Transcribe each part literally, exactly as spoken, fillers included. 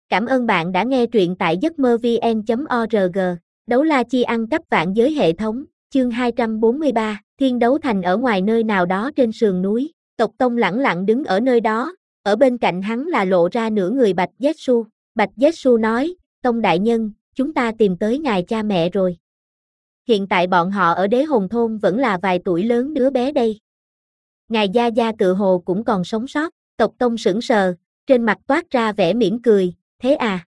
Cảm ơn bạn đã nghe truyện tại giấc mơ vê en chấm org. Đấu la chi ăn cắp vạn giới hệ thống, chương hai trăm bốn mươi ba, Thiên Đấu Thành. Ở ngoài nơi nào đó trên sườn núi, Tộc Tông lẳng lặng đứng ở nơi đó, ở bên cạnh hắn là lộ ra nửa người Bạch Zetsu. Bạch Zetsu nói, Tông đại nhân, chúng ta tìm tới ngài cha mẹ rồi. Hiện tại bọn họ ở Đế Hồn Thôn vẫn là vài tuổi lớn đứa bé đây. Ngài gia gia tự hồ cũng còn sống sót. Tộc Tông sững sờ, trên mặt toát ra vẻ mỉm cười, thế à?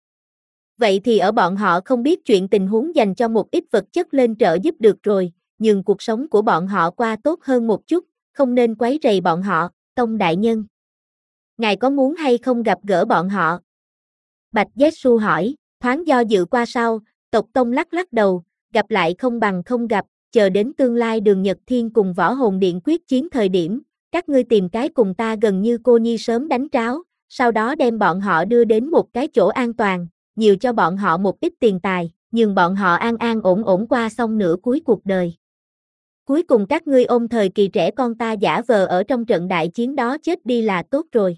Vậy thì ở bọn họ không biết chuyện tình huống dành cho một ít vật chất lên trợ giúp được rồi, nhưng cuộc sống của bọn họ qua tốt hơn một chút, không nên quấy rầy bọn họ. Tông đại nhân, ngài có muốn hay không gặp gỡ bọn họ? Bạch Zetsu hỏi. Thoáng do dự qua sau, Tộc Tông lắc lắc đầu, gặp lại không bằng không gặp, chờ đến tương lai Đường Nhật Thiên cùng Võ Hồn Điện quyết chiến thời điểm, các ngươi tìm cái cùng ta gần như cô nhi sớm đánh tráo, sau đó đem bọn họ đưa đến một cái chỗ an toàn, nhiều cho bọn họ một ít tiền tài, nhường bọn họ an an ổn ổn qua xong nửa cuối cuộc đời. Cuối cùng các ngươi ôm thời kỳ trẻ con ta giả vờ ở trong trận đại chiến đó chết đi là tốt rồi.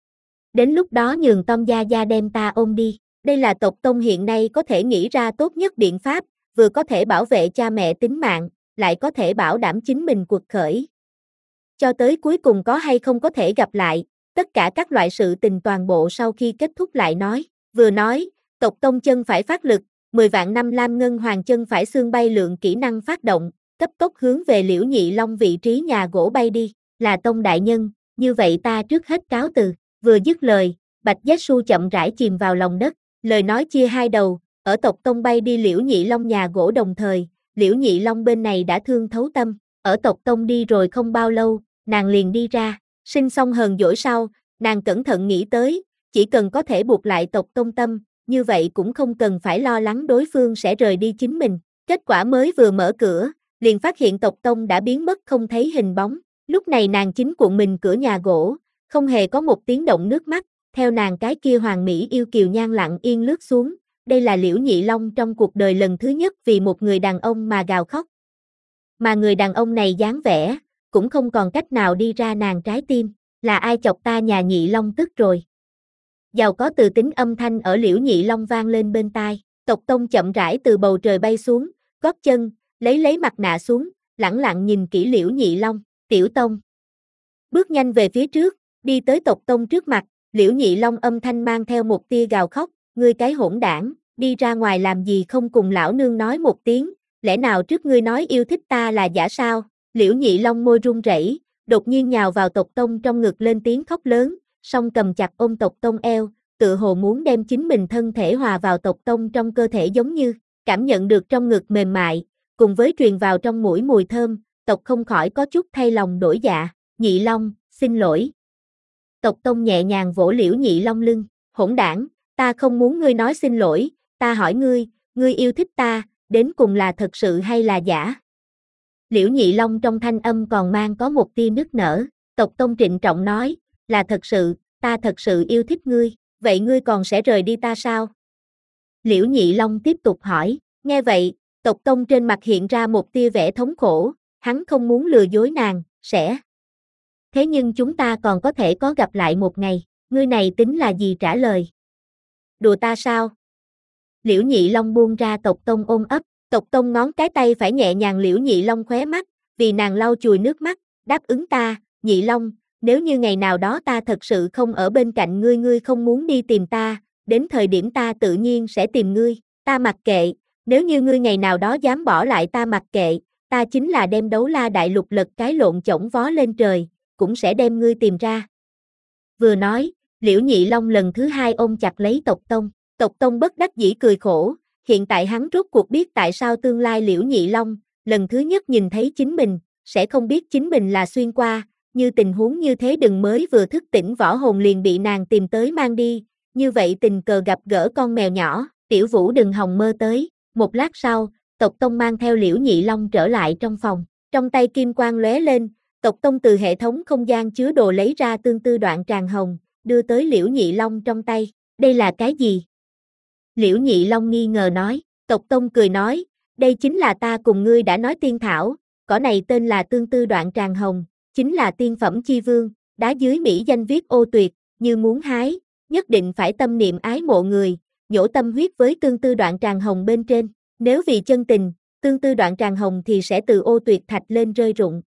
Đến lúc đó nhường Tom gia gia đem ta ôm đi. Đây là Tộc Tông hiện nay có thể nghĩ ra tốt nhất biện pháp, vừa có thể bảo vệ cha mẹ tính mạng, lại có thể bảo đảm chính mình cuộc khởi. Cho tới cuối cùng có hay không có thể gặp lại, tất cả các loại sự tình toàn bộ sau khi kết thúc lại nói. Vừa nói, Tộc Tông chân phải phát lực, mười vạn năm lam ngân hoàng chân phải xương bay lượng kỹ năng phát động, cấp tốc hướng về Liễu Nhị Long vị trí nhà gỗ bay đi. Là Tông đại nhân, như vậy ta trước hết cáo từ. Vừa dứt lời, Bạch Zetsu chậm rãi chìm vào lòng đất, lời nói chia hai đầu, ở Tộc Tông bay đi Liễu Nhị Long nhà gỗ đồng thời, Liễu Nhị Long bên này đã thương thấu tâm, ở Tộc Tông đi rồi không bao lâu, nàng liền đi ra, sinh xong hờn dỗi sau, nàng cẩn thận nghĩ tới, chỉ cần có thể buộc lại Tộc Tông tâm, như vậy cũng không cần phải lo lắng đối phương sẽ rời đi chính mình. Kết quả mới vừa mở cửa, liền phát hiện Tộc Tông đã biến mất không thấy hình bóng, lúc này nàng chính cuộn mình cửa nhà gỗ, không hề có một tiếng động nước mắt, theo nàng cái kia hoàng mỹ yêu kiều nhan lặng yên lướt xuống, đây là Liễu Nhị Long trong cuộc đời lần thứ nhất vì một người đàn ông mà gào khóc. Mà người đàn ông này dáng vẻ, cũng không còn cách nào đi ra nàng trái tim, là ai chọc ta nhà Nhị Long tức rồi. Giàu có từ tính âm thanh ở Liễu Nhị Long vang lên bên tai, Tộc Tông chậm rãi từ bầu trời bay xuống, gót chân, lấy lấy mặt nạ xuống, lẳng lặng nhìn kỹ Liễu Nhị Long, Tiểu Tông. Bước nhanh về phía trước, đi tới Tộc Tông trước mặt, Liễu Nhị Long âm thanh mang theo một tia gào khóc, ngươi cái hỗn đảng, đi ra ngoài làm gì không cùng lão nương nói một tiếng, lẽ nào trước ngươi nói yêu thích ta là giả sao? Liễu Nhị Long môi run rẩy, đột nhiên nhào vào Tộc Tông trong ngực lên tiếng khóc lớn, song cầm chặt ôm Tộc Tông eo, tự hồ muốn đem chính mình thân thể hòa vào Tộc Tông trong cơ thể giống như, cảm nhận được trong ngực mềm mại, cùng với truyền vào trong mũi mùi thơm, Tộc không khỏi có chút thay lòng đổi dạ, Nhị Long, xin lỗi. Tộc Tông nhẹ nhàng vỗ Liễu Nhị Long lưng, hỗn đảng, ta không muốn ngươi nói xin lỗi, ta hỏi ngươi, ngươi yêu thích ta, đến cùng là thật sự hay là giả? Liễu Nhị Long trong thanh âm còn mang có một tia nức nở, Tộc Tông trịnh trọng nói, là thật sự, ta thật sự yêu thích ngươi, vậy ngươi còn sẽ rời đi ta sao? Liễu Nhị Long tiếp tục hỏi, nghe vậy, Tộc Tông trên mặt hiện ra một tia vẻ thống khổ, hắn không muốn lừa dối nàng, sẽ. Thế nhưng chúng ta còn có thể có gặp lại một ngày, ngươi này tính là gì trả lời? Đùa ta sao? Liễu Nhị Long buông ra Tộc Tông ôm ấp, Tộc Tông ngón cái tay phải nhẹ nhàng Liễu Nhị Long khóe mắt, vì nàng lau chùi nước mắt, đáp ứng ta, Nhị Long, nếu như ngày nào đó ta thật sự không ở bên cạnh ngươi, ngươi không muốn đi tìm ta, đến thời điểm ta tự nhiên sẽ tìm ngươi, ta mặc kệ, nếu như ngươi ngày nào đó dám bỏ lại ta mặc kệ, ta chính là đem Đấu La đại lục lật cái lộn chổng vó lên trời, cũng sẽ đem ngươi tìm ra. Vừa nói, Liễu Nhị Long lần thứ hai ôm chặt lấy Tộc Tông, Tộc Tông bất đắc dĩ cười khổ, hiện tại hắn rốt cuộc biết tại sao tương lai Liễu Nhị Long, lần thứ nhất nhìn thấy chính mình, sẽ không biết chính mình là xuyên qua, như tình huống như thế đừng mới vừa thức tỉnh võ hồn liền bị nàng tìm tới mang đi, như vậy tình cờ gặp gỡ con mèo nhỏ, Tiểu Vũ đừng hòng mơ tới. Một lát sau, Tộc Tông mang theo Liễu Nhị Long trở lại trong phòng, trong tay kim quang lóe lên, Tộc Tông từ hệ thống không gian chứa đồ lấy ra tương tư đoạn tràng hồng, đưa tới Liễu Nhị Long trong tay, đây là cái gì? Liễu Nhị Long nghi ngờ nói, Tộc Tông cười nói, đây chính là ta cùng ngươi đã nói tiên thảo, cỏ này tên là tương tư đoạn tràng hồng, chính là tiên phẩm chi vương, đá dưới Mỹ danh viết ô tuyệt, như muốn hái, nhất định phải tâm niệm ái mộ người, nhổ tâm huyết với tương tư đoạn tràng hồng bên trên. Nếu vì chân tình, tương tư đoạn tràng hồng thì sẽ từ ô tuyệt thạch lên rơi rụng.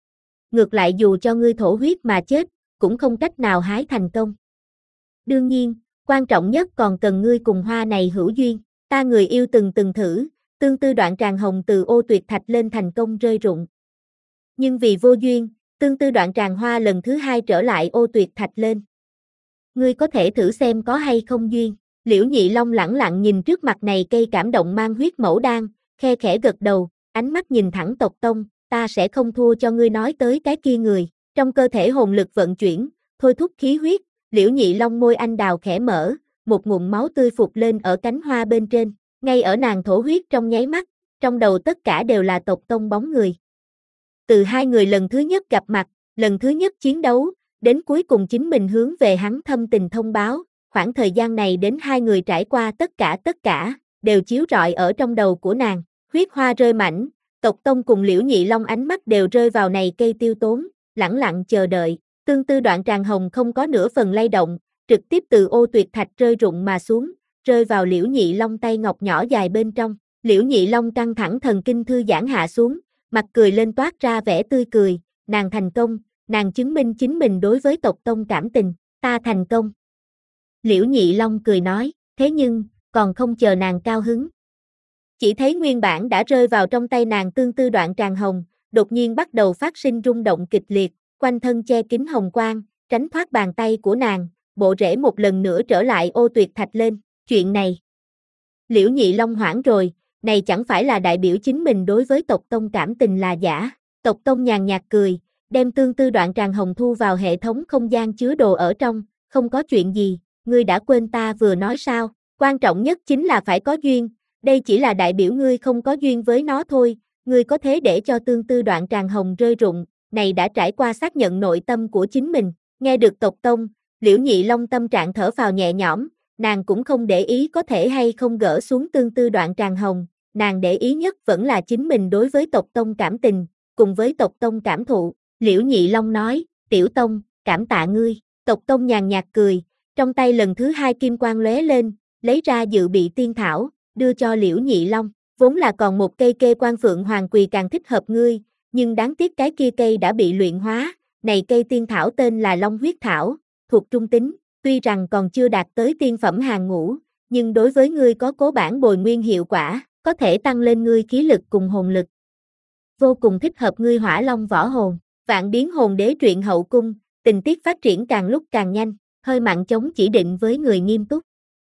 Ngược lại dù cho ngươi thổ huyết mà chết, cũng không cách nào hái thành công. Đương nhiên, quan trọng nhất còn cần ngươi cùng hoa này hữu duyên. Ta người yêu từng từng thử, tương tư đoạn tràng hồng từ ô tuyệt thạch lên thành công rơi rụng. Nhưng vì vô duyên, tương tư đoạn tràng hoa lần thứ hai trở lại ô tuyệt thạch lên. Ngươi có thể thử xem có hay không duyên. Liễu Nhị Long lẳng lặng nhìn trước mặt này cây cảm động mang huyết mẫu đan, khe khẽ gật đầu, ánh mắt nhìn thẳng Tộc Tông, ta sẽ không thua cho ngươi nói tới cái kia người. Trong cơ thể hồn lực vận chuyển, thôi thúc khí huyết, Liễu Nhị Long môi anh đào khẽ mở, một ngụm máu tươi phụt lên ở cánh hoa bên trên, ngay ở nàng thổ huyết trong nháy mắt, trong đầu tất cả đều là Tộc Tông bóng người. Từ hai người lần thứ nhất gặp mặt, lần thứ nhất chiến đấu, đến cuối cùng chính mình hướng về hắn thâm tình thông báo, khoảng thời gian này đến hai người trải qua tất cả tất cả, đều chiếu rọi ở trong đầu của nàng, huyết hoa rơi mảnh, Tộc Tông cùng Liễu Nhị Long ánh mắt đều rơi vào này cây tiêu tốn, lẳng lặng chờ đợi, tương tư đoạn tràng hồng không có nửa phần lay động, trực tiếp từ ô tuyệt thạch rơi rụng mà xuống, rơi vào Liễu Nhị Long tay ngọc nhỏ dài bên trong, Liễu Nhị Long căng thẳng thần kinh thư giãn hạ xuống, mặt cười lên toát ra vẻ tươi cười, nàng thành công, nàng chứng minh chính mình đối với Tộc Tông cảm tình, ta thành công. Liễu Nhị Long cười nói, thế nhưng, còn không chờ nàng cao hứng. Chỉ thấy nguyên bản đã rơi vào trong tay nàng tương tư đoạn tràng hồng, đột nhiên bắt đầu phát sinh rung động kịch liệt, quanh thân che kín hồng quang, tránh thoát bàn tay của nàng, bộ rễ một lần nữa trở lại ô tuyệt thạch lên, chuyện này. Liễu Nhị Long hoảng rồi, này chẳng phải là đại biểu chính mình đối với Tộc Tông cảm tình là giả. Tộc Tông nhàn nhạt cười, đem tương tư đoạn tràng hồng thu vào hệ thống không gian chứa đồ ở trong, không có chuyện gì, ngươi đã quên ta vừa nói sao, quan trọng nhất chính là phải có duyên, đây chỉ là đại biểu ngươi không có duyên với nó thôi, ngươi có thế để cho tương tư đoạn tràng hồng rơi rụng, này đã trải qua xác nhận nội tâm của chính mình, nghe được Tộc Tông, Liễu Nhị Long tâm trạng thở phào nhẹ nhõm, nàng cũng không để ý có thể hay không gỡ xuống tương tư đoạn tràng hồng, nàng để ý nhất vẫn là chính mình đối với Tộc Tông cảm tình, cùng với Tộc Tông cảm thụ, Liễu Nhị Long nói, Tiểu Tông, cảm tạ ngươi, Tộc Tông nhàn nhạt cười, trong tay lần thứ hai kim quang lóe lên, lấy ra dự bị tiên thảo, đưa cho Liễu Nhị Long, vốn là còn một cây kê quan phượng hoàng quỳ càng thích hợp ngươi, nhưng đáng tiếc cái kia cây đã bị luyện hóa, này cây tiên thảo tên là Long huyết thảo, thuộc trung tính, tuy rằng còn chưa đạt tới tiên phẩm hàng ngũ, nhưng đối với ngươi có cố bản bồi nguyên hiệu quả, có thể tăng lên ngươi khí lực cùng hồn lực. Vô cùng thích hợp ngươi hỏa long võ hồn, vạn biến hồn đế truyện hậu cung, tình tiết phát triển càng lúc càng nhanh, hơi mặn chống chỉ định với người nghiêm túc.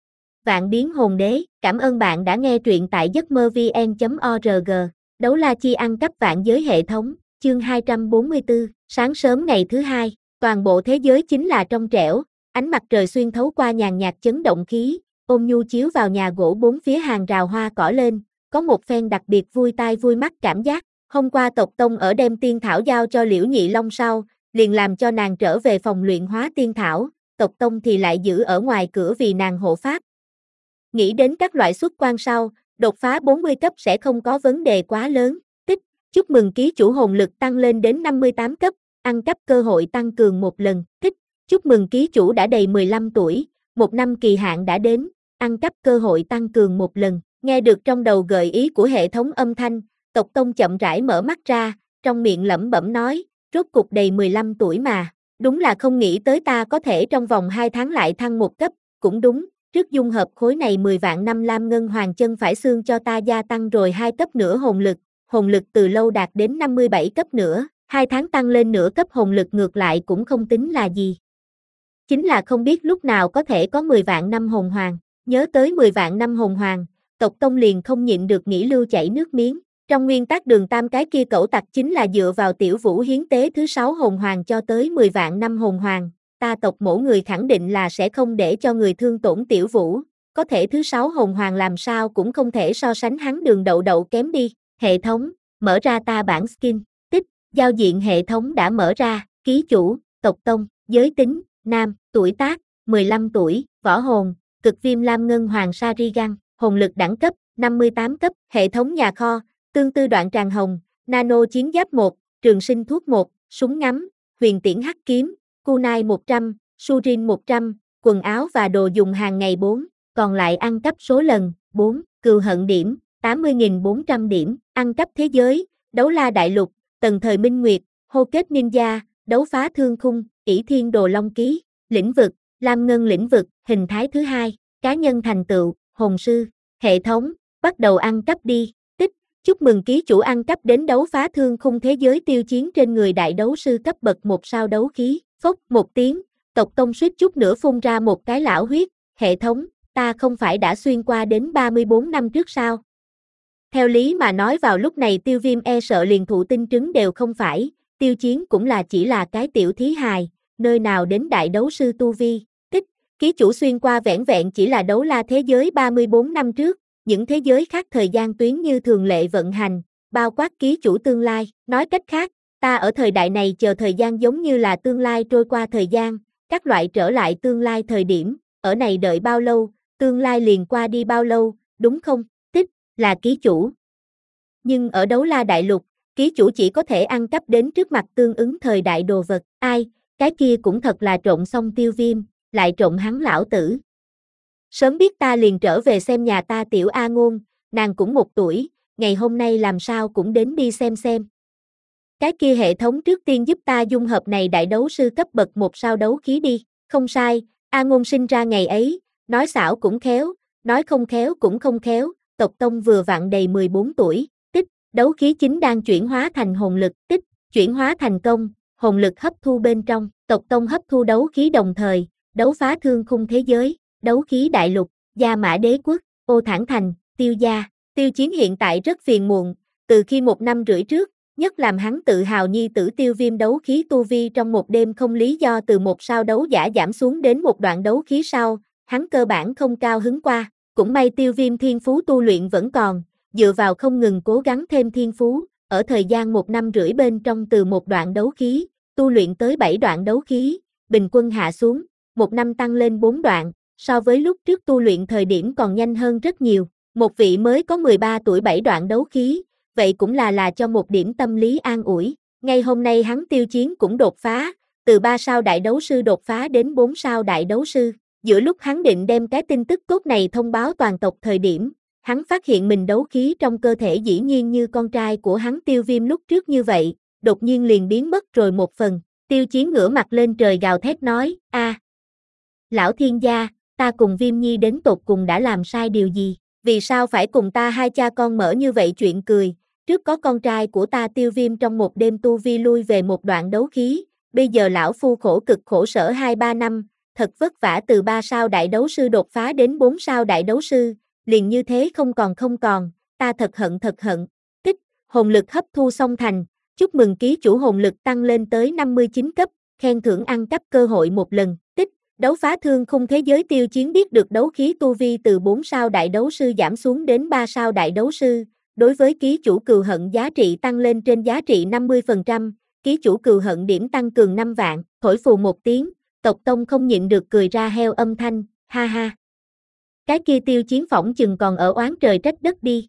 Vạn biến hồn đế, cảm ơn bạn đã nghe truyện tại giấc mơ vn chấm org, đấu la chi ăn cắp vạn giới hệ thống, chương hai trăm bốn mươi tư, sáng sớm ngày thứ hai, toàn bộ thế giới chính là trong trẻo, ánh mặt trời xuyên thấu qua nhàn nhạt chấn động khí, ôm nhu chiếu vào nhà gỗ bốn phía hàng rào hoa cỏ lên, có một phen đặc biệt vui tai vui mắt cảm giác, hôm qua Tộc Tông ở đem tiên thảo giao cho Liễu Nhị Long sau, liền làm cho nàng trở về phòng luyện hóa tiên thảo, Tộc Tông thì lại giữ ở ngoài cửa vì nàng hộ pháp. Nghĩ đến các loại xuất quan sau, đột phá bốn mươi cấp sẽ không có vấn đề quá lớn, tích, chúc mừng ký chủ hồn lực tăng lên đến năm mươi tám cấp, ăn cắp cơ hội tăng cường một lần, tích, chúc mừng ký chủ đã đầy mười lăm tuổi, một năm kỳ hạn đã đến, ăn cắp cơ hội tăng cường một lần, nghe được trong đầu gợi ý của hệ thống âm thanh, Tộc Tông chậm rãi mở mắt ra, trong miệng lẩm bẩm nói, rốt cục đầy mười lăm tuổi mà, đúng là không nghĩ tới ta có thể trong vòng hai tháng lại thăng một cấp, cũng đúng, trước dung hợp khối này mười vạn năm lam ngân hoàng chân phải xương cho ta gia tăng rồi hai cấp nữa hồn lực, hồn lực từ lâu đạt đến năm mươi bảy cấp nữa, hai tháng tăng lên nửa cấp hồn lực ngược lại cũng không tính là gì. Chính là không biết lúc nào có thể có mười vạn năm hồn hoàng, nhớ tới mười vạn năm hồn hoàng, Tộc Tông liền không nhịn được nghĩ lưu chảy nước miếng. Trong nguyên tắc Đường Tam cái kia cẩu tặc chính là dựa vào Tiểu Vũ hiến tế thứ sáu hồn hoàng cho tới mười vạn năm hồn hoàng, ta Tộc Mỗ người khẳng định là sẽ không để cho người thương tổn Tiểu Vũ, có thể thứ sáu hồn hoàng làm sao cũng không thể so sánh hắn Đường Đậu Đậu kém đi. Hệ thống, mở ra ta bản skin, tích, giao diện hệ thống đã mở ra, ký chủ, Tộc Tông, giới tính, nam, tuổi tác, mười lăm tuổi, võ hồn, cực viêm lam ngân hoàng Sarigan, hồn lực đẳng cấp, năm mươi tám cấp, hệ thống nhà kho, tương tư đoạn tràng hồng, nano chiến giáp một, trường sinh thuốc một, súng ngắm, huyền tiễn hắc kiếm, kunai một trăm, surin một trăm, quần áo và đồ dùng hàng ngày bốn, còn lại ăn cắp số lần, bốn, cừu hận điểm, tám mươi nghìn bốn trăm điểm, ăn cắp thế giới, đấu la đại lục, tần thời minh nguyệt, hô kết ninja, đấu phá thương khung, ỷ thiên đồ long ký, lĩnh vực, lam ngân lĩnh vực, hình thái thứ hai, cá nhân thành tựu, hồn sư, hệ thống, bắt đầu ăn cắp đi, tích, chúc mừng ký chủ ăn cắp đến đấu phá thương khung thế giới tiêu chiến trên người đại đấu sư cấp bậc một sao đấu khí, phốc một tiếng, tộc tông suýt chút nữa phun ra một cái lão huyết, hệ thống, ta không phải đã xuyên qua đến ba mươi bốn năm trước sao? Theo lý mà nói vào lúc này Tiêu Viêm e sợ liền thụ tinh trứng đều không phải, tiêu chiến cũng là chỉ là cái tiểu thí hài, nơi nào đến đại đấu sư tu vi, tích, ký chủ xuyên qua vẻn vẹn chỉ là đấu la thế giới ba mươi bốn năm trước, những thế giới khác thời gian tuyến như thường lệ vận hành, bao quát ký chủ tương lai, nói cách khác, ta ở thời đại này chờ thời gian giống như là tương lai trôi qua thời gian, các loại trở lại tương lai thời điểm, ở này đợi bao lâu, tương lai liền qua đi bao lâu, đúng không? Tích, là ký chủ. Nhưng ở đấu la đại lục, ký chủ chỉ có thể ăn cắp đến trước mặt tương ứng thời đại đồ vật, ai, cái kia cũng thật là trộn xong Tiêu Viêm, lại trộn hắn lão tử. Sớm biết ta liền trở về xem nhà ta tiểu A Ngôn, nàng cũng một tuổi, ngày hôm nay làm sao cũng đến đi xem xem. Cái kia hệ thống trước tiên giúp ta dung hợp này đại đấu sư cấp bậc một sao đấu khí đi, không sai, A Ngôn sinh ra ngày ấy, nói xảo cũng khéo, nói không khéo cũng không khéo, tộc tông vừa vặn đầy mười bốn tuổi, tích, đấu khí chính đang chuyển hóa thành hồn lực, tích, chuyển hóa thành công, hồn lực hấp thu bên trong, tộc tông hấp thu đấu khí đồng thời, đấu phá thương khung thế giới, đấu khí đại lục, Gia Mã Đế quốc, Ô Thản Thành, Tiêu gia, Tiêu Chiến hiện tại rất phiền muộn, từ khi một năm rưỡi trước, nhất làm hắn tự hào nhi tử Tiêu Viêm đấu khí tu vi trong một đêm không lý do từ một sao đấu giả giảm xuống đến một đoạn đấu khí sau, hắn cơ bản không cao hứng qua, cũng may Tiêu Viêm thiên phú tu luyện vẫn còn, dựa vào không ngừng cố gắng thêm thiên phú, ở thời gian một năm rưỡi bên trong từ một đoạn đấu khí, tu luyện tới bảy đoạn đấu khí, bình quân hạ xuống, một năm tăng lên bốn đoạn, so với lúc trước tu luyện thời điểm còn nhanh hơn rất nhiều, một vị mới có mười ba tuổi bảy đoạn đấu khí, vậy cũng là là cho một điểm tâm lý an ủi, ngay hôm nay hắn Tiêu Chiến cũng đột phá, từ ba sao đại đấu sư đột phá đến bốn sao đại đấu sư, giữa lúc hắn định đem cái tin tức tốt này thông báo toàn tộc thời điểm, hắn phát hiện mình đấu khí trong cơ thể dĩ nhiên như con trai của hắn Tiêu Viêm lúc trước như vậy, đột nhiên liền biến mất rồi một phần, Tiêu Chiến ngửa mặt lên trời gào thét nói, a, lão thiên gia, ta cùng Viêm Nhi đến tột cùng đã làm sai điều gì, vì sao phải cùng ta hai cha con mở như vậy chuyện cười, trước có con trai của ta Tiêu Viêm trong một đêm tu vi lui về một đoạn đấu khí, bây giờ lão phu khổ cực khổ sở hai ba năm, thật vất vả từ ba sao đại đấu sư đột phá đến bốn sao đại đấu sư, liền như thế không còn không còn, ta thật hận thật hận, tích, hồn lực hấp thu xong thành, chúc mừng ký chủ hồn lực tăng lên tới năm mươi chín cấp, khen thưởng ăn cắp cơ hội một lần, tích, đấu phá thương khung thế giới Tiêu Chiến biết được đấu khí tu vi từ bốn sao đại đấu sư giảm xuống đến ba sao đại đấu sư, đối với ký chủ cừu hận giá trị tăng lên trên giá trị năm mươi phần trăm, ký chủ cừu hận điểm tăng cường năm vạn, thổi phù một tiếng, tộc tông không nhịn được cười ra heo âm thanh, ha ha. Cái kia Tiêu Chiến phỏng chừng còn ở oán trời trách đất đi.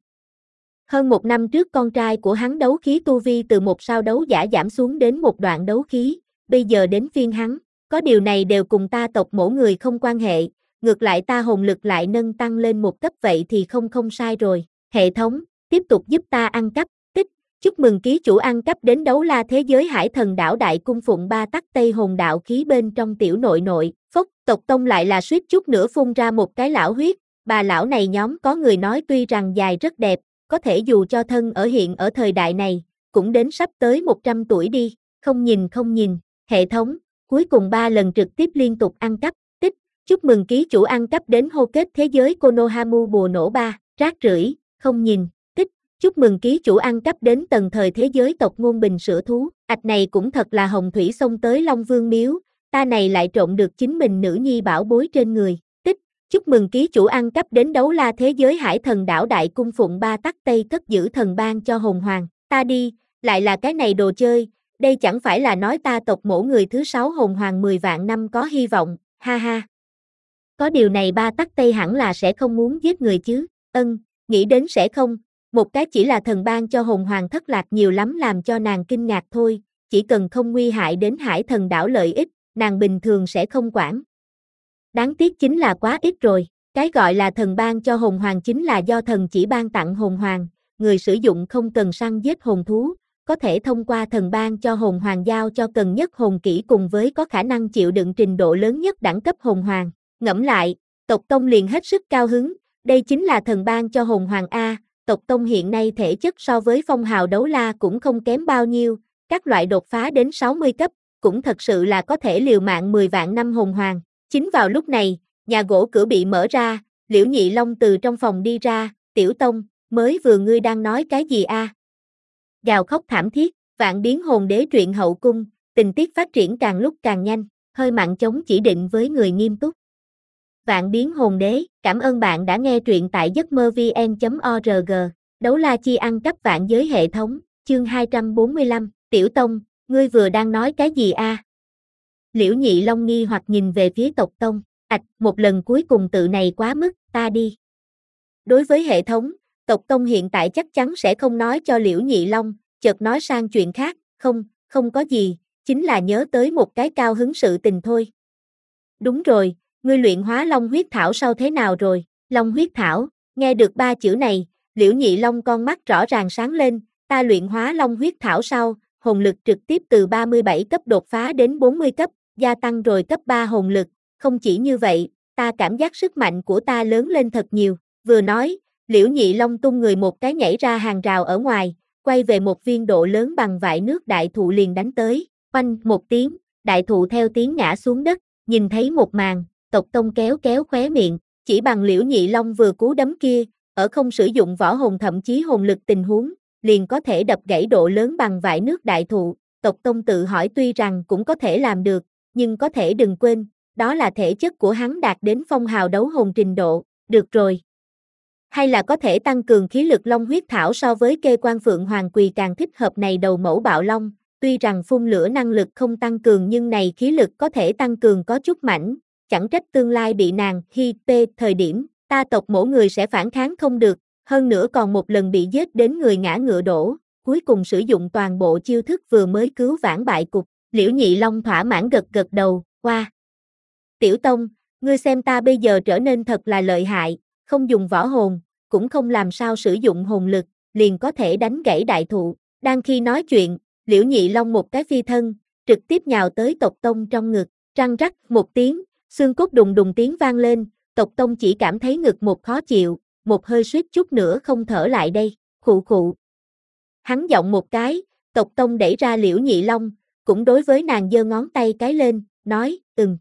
Hơn một năm trước con trai của hắn đấu khí tu vi từ một sao đấu giả giảm xuống đến một đoạn đấu khí, bây giờ đến phiên hắn, có điều này đều cùng ta tộc mỗi người không quan hệ, ngược lại ta hồn lực lại nâng tăng lên một cấp vậy thì không không sai rồi, hệ thống, tiếp tục giúp ta ăn cắp, tích, chúc mừng ký chủ ăn cắp đến đấu la thế giới hải thần đảo đại cung phụng ba tắc tây hồn đạo khí bên trong tiểu nội nội, phốc, tộc tông lại là suýt chút nữa phun ra một cái lão huyết, bà lão này nhóm có người nói tuy rằng dài rất đẹp, có thể dù cho thân ở hiện ở thời đại này, cũng đến sắp tới một trăm tuổi đi, không nhìn không nhìn, hệ thống, cuối cùng ba lần trực tiếp liên tục ăn cắp, tích, chúc mừng ký chủ ăn cắp đến hô kết thế giới Konohamu bùa nổ ba, rác rưởi, không nhìn, tích, chúc mừng ký chủ ăn cắp đến tầng thời thế giới tộc ngôn bình sữa thú, ạch này cũng thật là hồng thủy xông tới Long Vương miếu, ta này lại trộn được chính mình nữ nhi bảo bối trên người, tích, chúc mừng ký chủ ăn cắp đến đấu la thế giới hải thần đảo đại cung phụng ba tắc tây cất giữ thần ban cho hồn hoàng, ta đi, lại là cái này đồ chơi. Đây chẳng phải là nói ta tộc mổ người thứ sáu hồn hoàng mười vạn năm có hy vọng, ha ha. Có điều này ba tắc tây hẳn là sẽ không muốn giết người chứ, ân, nghĩ đến sẽ không, một cái chỉ là thần ban cho hồn hoàng thất lạc nhiều lắm làm cho nàng kinh ngạc thôi, chỉ cần không nguy hại đến hải thần đảo lợi ích, nàng bình thường sẽ không quản. Đáng tiếc chính là quá ít rồi, cái gọi là thần ban cho hồn hoàng chính là do thần chỉ ban tặng hồn hoàng, người sử dụng không cần săn giết hồn thú, có thể thông qua thần ban cho hồn hoàng giao cho cần nhất hồn kỹ cùng với có khả năng chịu đựng trình độ lớn nhất đẳng cấp hồn hoàng. Ngẫm lại, tộc tông liền hết sức cao hứng, đây chính là thần ban cho hồn hoàng A, tộc tông hiện nay thể chất so với phong hào đấu la cũng không kém bao nhiêu, các loại đột phá đến sáu mươi cấp, cũng thật sự là có thể liều mạng mười vạn năm hồn hoàng. Chính vào lúc này, nhà gỗ cửa bị mở ra, Liễu Nhị Long từ trong phòng đi ra, tiểu tông, mới vừa ngươi đang nói cái gì a? Gào khóc thảm thiết, Vạn Biến Hồn Đế truyện hậu cung, tình tiết phát triển càng lúc càng nhanh, hơi mặn chống chỉ định với người nghiêm túc. Vạn Biến Hồn Đế, cảm ơn bạn đã nghe truyện tại giấc mơ vn chấm org, đấu la chi ăn cắp vạn giới hệ thống, chương hai trăm bốn mươi lăm, tiểu tông, ngươi vừa đang nói cái gì a? Liễu Nhị Long nghi hoặc nhìn về phía tộc tông, ạch, một lần cuối cùng tự này quá mức, ta đi. Đối với hệ thống, tộc tông hiện tại chắc chắn sẽ không nói cho Liễu Nhị Long, chợt nói sang chuyện khác, không, không có gì, chính là nhớ tới một cái cao hứng sự tình thôi. Đúng rồi, ngươi luyện hóa Long huyết thảo sau thế nào rồi? Long huyết thảo, nghe được ba chữ này, Liễu Nhị Long con mắt rõ ràng sáng lên, ta luyện hóa Long huyết thảo sau, hồn lực trực tiếp từ ba mươi bảy cấp đột phá đến bốn mươi cấp, gia tăng rồi cấp ba hồn lực, không chỉ như vậy, ta cảm giác sức mạnh của ta lớn lên thật nhiều, vừa nói, Liễu Nhị Long tung người một cái nhảy ra hàng rào ở ngoài, quay về một viên độ lớn bằng vại nước đại thụ liền đánh tới, oanh một tiếng, đại thụ theo tiếng ngã xuống đất, nhìn thấy một màn, tộc tông kéo kéo khóe miệng, chỉ bằng Liễu Nhị Long vừa cú đấm kia, ở không sử dụng võ hồn thậm chí hồn lực tình huống, liền có thể đập gãy độ lớn bằng vại nước đại thụ, tộc tông tự hỏi tuy rằng cũng có thể làm được, nhưng có thể đừng quên, đó là thể chất của hắn đạt đến phong hào đấu hồn trình độ, được rồi. Hay là có thể tăng cường khí lực Long huyết thảo so với kê quan Phượng Hoàng Quỳ càng thích hợp này đầu mẫu bạo long, tuy rằng phun lửa năng lực không tăng cường nhưng này khí lực có thể tăng cường có chút mảnh, chẳng trách tương lai bị nàng hi p thời điểm, ta tộc mỗi người sẽ phản kháng không được, hơn nữa còn một lần bị giết đến người ngã ngựa đổ, cuối cùng sử dụng toàn bộ chiêu thức vừa mới cứu vãn bại cục, Liễu Nhị Long thỏa mãn gật gật đầu, qua. Tiểu tông, ngươi xem ta bây giờ trở nên thật là lợi hại, không dùng võ hồn, cũng không làm sao sử dụng hồn lực, liền có thể đánh gãy đại thụ. Đang khi nói chuyện, Liễu Nhị Long một cái phi thân, trực tiếp nhào tới tộc tông trong ngực, răng rắc một tiếng, xương cốt đùng đùng tiếng vang lên, tộc tông chỉ cảm thấy ngực một khó chịu, một hơi suýt chút nữa không thở lại đây, khụ khụ. Hắn giọng một cái, tộc tông đẩy ra Liễu Nhị Long, cũng đối với nàng giơ ngón tay cái lên, nói, ừm.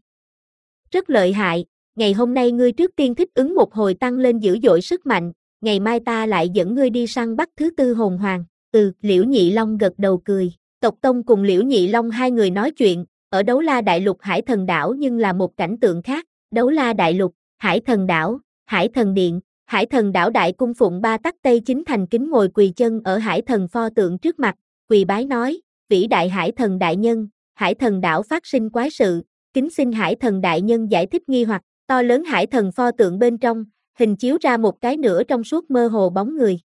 Rất lợi hại, ngày hôm nay ngươi trước tiên thích ứng một hồi tăng lên dữ dội sức mạnh, ngày mai ta lại dẫn ngươi đi săn bắt thứ tư hồn hoàng, ừ, Liễu Nhị Long gật đầu cười, tộc tông cùng Liễu Nhị Long hai người nói chuyện, ở Đấu La Đại Lục Hải Thần Đảo nhưng là một cảnh tượng khác, Đấu La Đại Lục, Hải Thần Đảo, Hải Thần Điện, Hải Thần Đảo Đại Cung Phụng Ba Tắc Tây chính thành kính ngồi quỳ chân ở Hải Thần pho tượng trước mặt, quỳ bái nói, vĩ đại Hải Thần Đại Nhân, Hải Thần Đảo phát sinh quái sự, kính xin Hải Thần Đại Nhân giải thích nghi hoặc, to lớn Hải Thần pho tượng bên trong, hình chiếu ra một cái nửa trong suốt mơ hồ bóng người.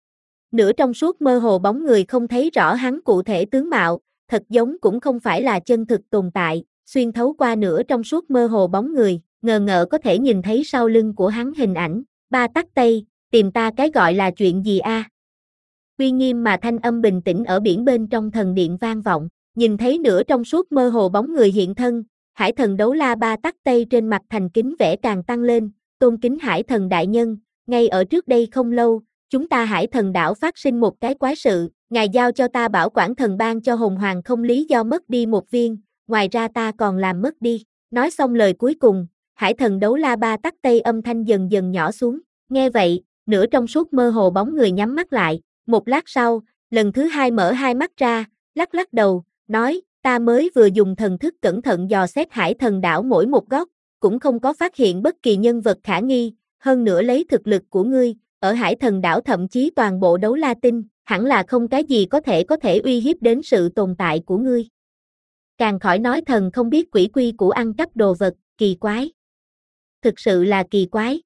Nửa trong suốt mơ hồ bóng người không thấy rõ hắn cụ thể tướng mạo, thật giống cũng không phải là chân thực tồn tại, xuyên thấu qua nửa trong suốt mơ hồ bóng người, ngờ ngợ có thể nhìn thấy sau lưng của hắn hình ảnh, Ba Tắc Tây, tìm ta cái gọi là chuyện gì a? À? Uy nghiêm mà thanh âm bình tĩnh ở biển bên trong thần điện vang vọng, nhìn thấy nửa trong suốt mơ hồ bóng người hiện thân, Hải Thần Đấu La Ba Tắc Tây trên mặt thành kính vẻ càng tăng lên, tôn kính Hải Thần Đại Nhân, ngay ở trước đây không lâu, chúng ta Hải Thần Đảo phát sinh một cái quái sự, ngài giao cho ta bảo quản thần ban cho hồn hoàng không lý do mất đi một viên, ngoài ra ta còn làm mất đi, nói xong lời cuối cùng, Hải Thần Đấu La Ba Tắc Tây âm thanh dần dần nhỏ xuống, nghe vậy, nửa trong suốt mơ hồ bóng người nhắm mắt lại, một lát sau, lần thứ hai mở hai mắt ra, lắc lắc đầu, nói, ta mới vừa dùng thần thức cẩn thận dò xét Hải Thần Đảo mỗi một góc, cũng không có phát hiện bất kỳ nhân vật khả nghi, hơn nữa lấy thực lực của ngươi, ở Hải Thần Đảo thậm chí toàn bộ Đấu La Tinh, hẳn là không cái gì có thể có thể uy hiếp đến sự tồn tại của ngươi. Càng khỏi nói thần không biết quỷ quy của ăn cắp đồ vật, kỳ quái. Thực sự là kỳ quái.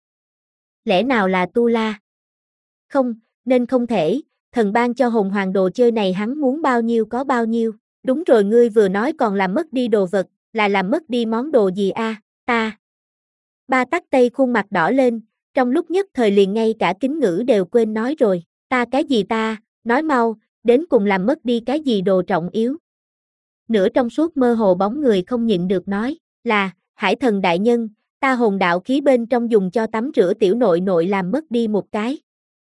Lẽ nào là Tu La? Không, nên không thể, thần ban cho hồn hoàng đồ chơi này hắn muốn bao nhiêu có bao nhiêu. Đúng rồi, ngươi vừa nói còn làm mất đi đồ vật, là làm mất đi món đồ gì a? À? Ta. Ba Tắc Tây khuôn mặt đỏ lên, trong lúc nhất thời liền ngay cả kính ngữ đều quên nói rồi, ta cái gì ta, nói mau, đến cùng làm mất đi cái gì đồ trọng yếu. Nửa trong suốt mơ hồ bóng người không nhịn được nói, là, Hải Thần đại nhân, ta hồn đạo khí bên trong dùng cho tắm rửa tiểu nội nội làm mất đi một cái.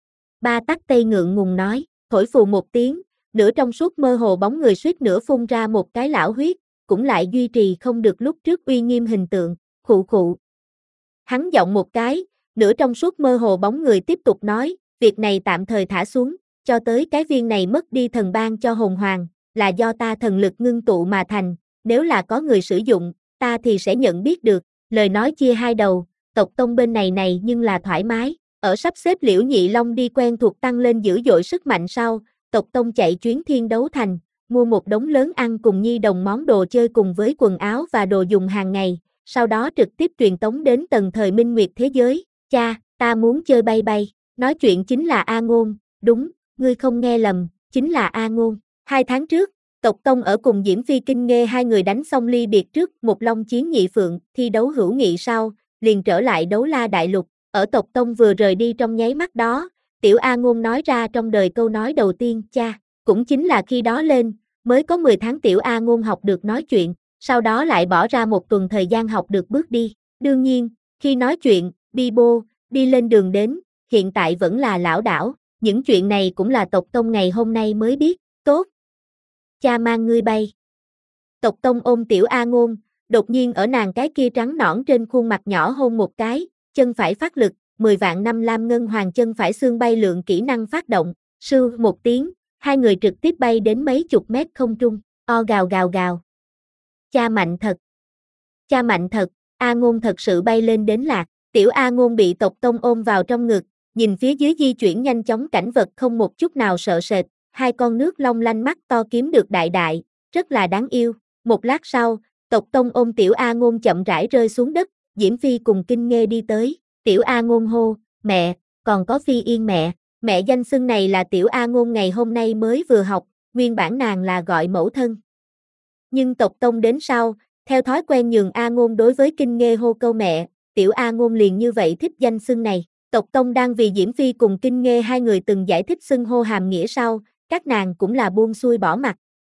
Ba Tắc Tây ngượng ngùng nói, thổi phù một tiếng, nửa trong suốt mơ hồ bóng người suýt nửa phun ra một cái lão huyết, cũng lại duy trì không được lúc trước uy nghiêm hình tượng, khụ khụ. Hắn giọng một cái, nửa trong suốt mơ hồ bóng người tiếp tục nói, việc này tạm thời thả xuống, cho tới cái viên này mất đi thần ban cho hồn hoàng, là do ta thần lực ngưng tụ mà thành, nếu là có người sử dụng, ta thì sẽ nhận biết được, lời nói chia hai đầu, tộc tông bên này này nhưng là thoải mái, ở sắp xếp Liễu Nhị Long đi quen thuộc tăng lên dữ dội sức mạnh sau, tộc tông chạy chuyến Thiên Đấu Thành, mua một đống lớn ăn cùng nhi đồng món đồ chơi cùng với quần áo và đồ dùng hàng ngày, sau đó trực tiếp truyền tống đến tầng thời minh nguyệt thế giới, cha, ta muốn chơi bay bay, nói chuyện chính là A Ngôn, đúng, ngươi không nghe lầm, chính là A Ngôn, hai tháng trước, tộc tông ở cùng Diễm Phi Kinh Nghê hai người đánh xong ly biệt trước một long chiến nhị phượng, thi đấu hữu nghị sau, liền trở lại Đấu La Đại Lục, ở tộc tông vừa rời đi trong nháy mắt đó, tiểu A Ngôn nói ra trong đời câu nói đầu tiên, cha, cũng chính là khi đó lên, mới có mười tháng tiểu A Ngôn học được nói chuyện, sau đó lại bỏ ra một tuần thời gian học được bước đi, đương nhiên, khi nói chuyện, bi bô, đi lên đường đến, hiện tại vẫn là lão đảo, những chuyện này cũng là tộc tông ngày hôm nay mới biết, tốt. Cha mang ngươi bay. Tộc tông ôm tiểu A Ngôn, đột nhiên ở nàng cái kia trắng nõn trên khuôn mặt nhỏ hôn một cái, chân phải phát lực, mười vạn năm lam ngân hoàng chân phải xương bay lượng kỹ năng phát động, sưu một tiếng, hai người trực tiếp bay đến mấy chục mét không trung, o gào gào gào. Cha mạnh thật. Cha mạnh thật, A Ngôn thật sự bay lên đến lạc, tiểu A Ngôn bị tộc tông ôm vào trong ngực, nhìn phía dưới di chuyển nhanh chóng cảnh vật không một chút nào sợ sệt, hai con nước long lanh mắt to kiếm được đại đại, rất là đáng yêu. Một lát sau, tộc tông ôm tiểu A Ngôn chậm rãi rơi xuống đất, Diễm Phi cùng Kinh Nghê đi tới, tiểu A Ngôn hô, mẹ, còn có Phi Yên mẹ, mẹ danh xưng này là tiểu A Ngôn ngày hôm nay mới vừa học, nguyên bản nàng là gọi mẫu thân. Nhưng tộc tông đến sau, theo thói quen nhường A Ngôn đối với Kinh Nghê hô câu mẹ, tiểu A Ngôn liền như vậy thích danh xưng này. Tộc tông đang vì Diễm Phi cùng Kinh Nghê hai người từng giải thích xưng hô hàm nghĩa sau, các nàng cũng là buông xuôi bỏ mặt.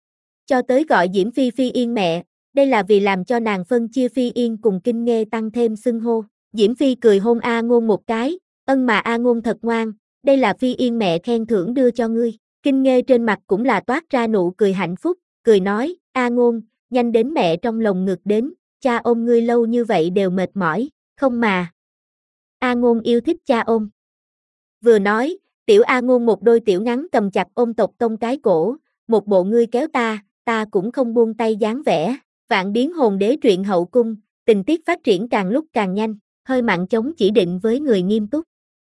Cho tới gọi Diễm Phi Phi Yên mẹ, đây là vì làm cho nàng phân chia Phi Yên cùng Kinh Nghê tăng thêm xưng hô. Diễm Phi cười hôn A Ngôn một cái, ân mà A Ngôn thật ngoan, đây là Phi Yên mẹ khen thưởng đưa cho ngươi. Kinh Nghê trên mặt cũng là toát ra nụ cười hạnh phúc, cười nói, A Ngôn, nhanh đến mẹ trong lồng ngực đến, cha ôm ngươi lâu như vậy đều mệt mỏi, không mà. A Ngôn yêu thích cha ôm. Vừa nói, tiểu A Ngôn một đôi tiểu ngắn cầm chặt ôm tộc tông cái cổ, một bộ ngươi kéo ta, ta cũng không buông tay dáng vẻ. Vạn Biến Hồn Đế truyện hậu cung, tình tiết phát triển càng lúc càng nhanh, hơi mặn chống chỉ định với người nghiêm túc.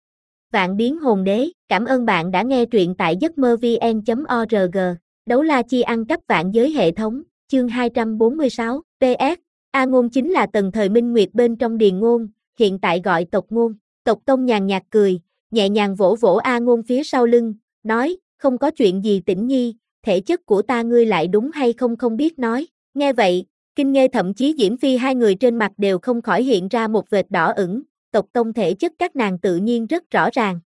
Vạn Biến Hồn Đế, cảm ơn bạn đã nghe truyện tại giấc mơ vn chấm org. Đấu La Chi ăn cắp vạn giới hệ thống, chương hai trăm bốn mươi sáu, pê ét. A Ngôn chính là tầng thời minh nguyệt bên trong Điền Ngôn, hiện tại gọi tộc Ngôn. Tộc Tông nhàn nhạt cười, nhẹ nhàng vỗ vỗ A Ngôn phía sau lưng, nói, không có chuyện gì Tĩnh Nhi, thể chất của ta ngươi lại đúng hay không không biết nói. Nghe vậy, Kinh Nghê thậm chí Diễm Phi hai người trên mặt đều không khỏi hiện ra một vệt đỏ ửng, tộc Tông thể chất các nàng tự nhiên rất rõ ràng.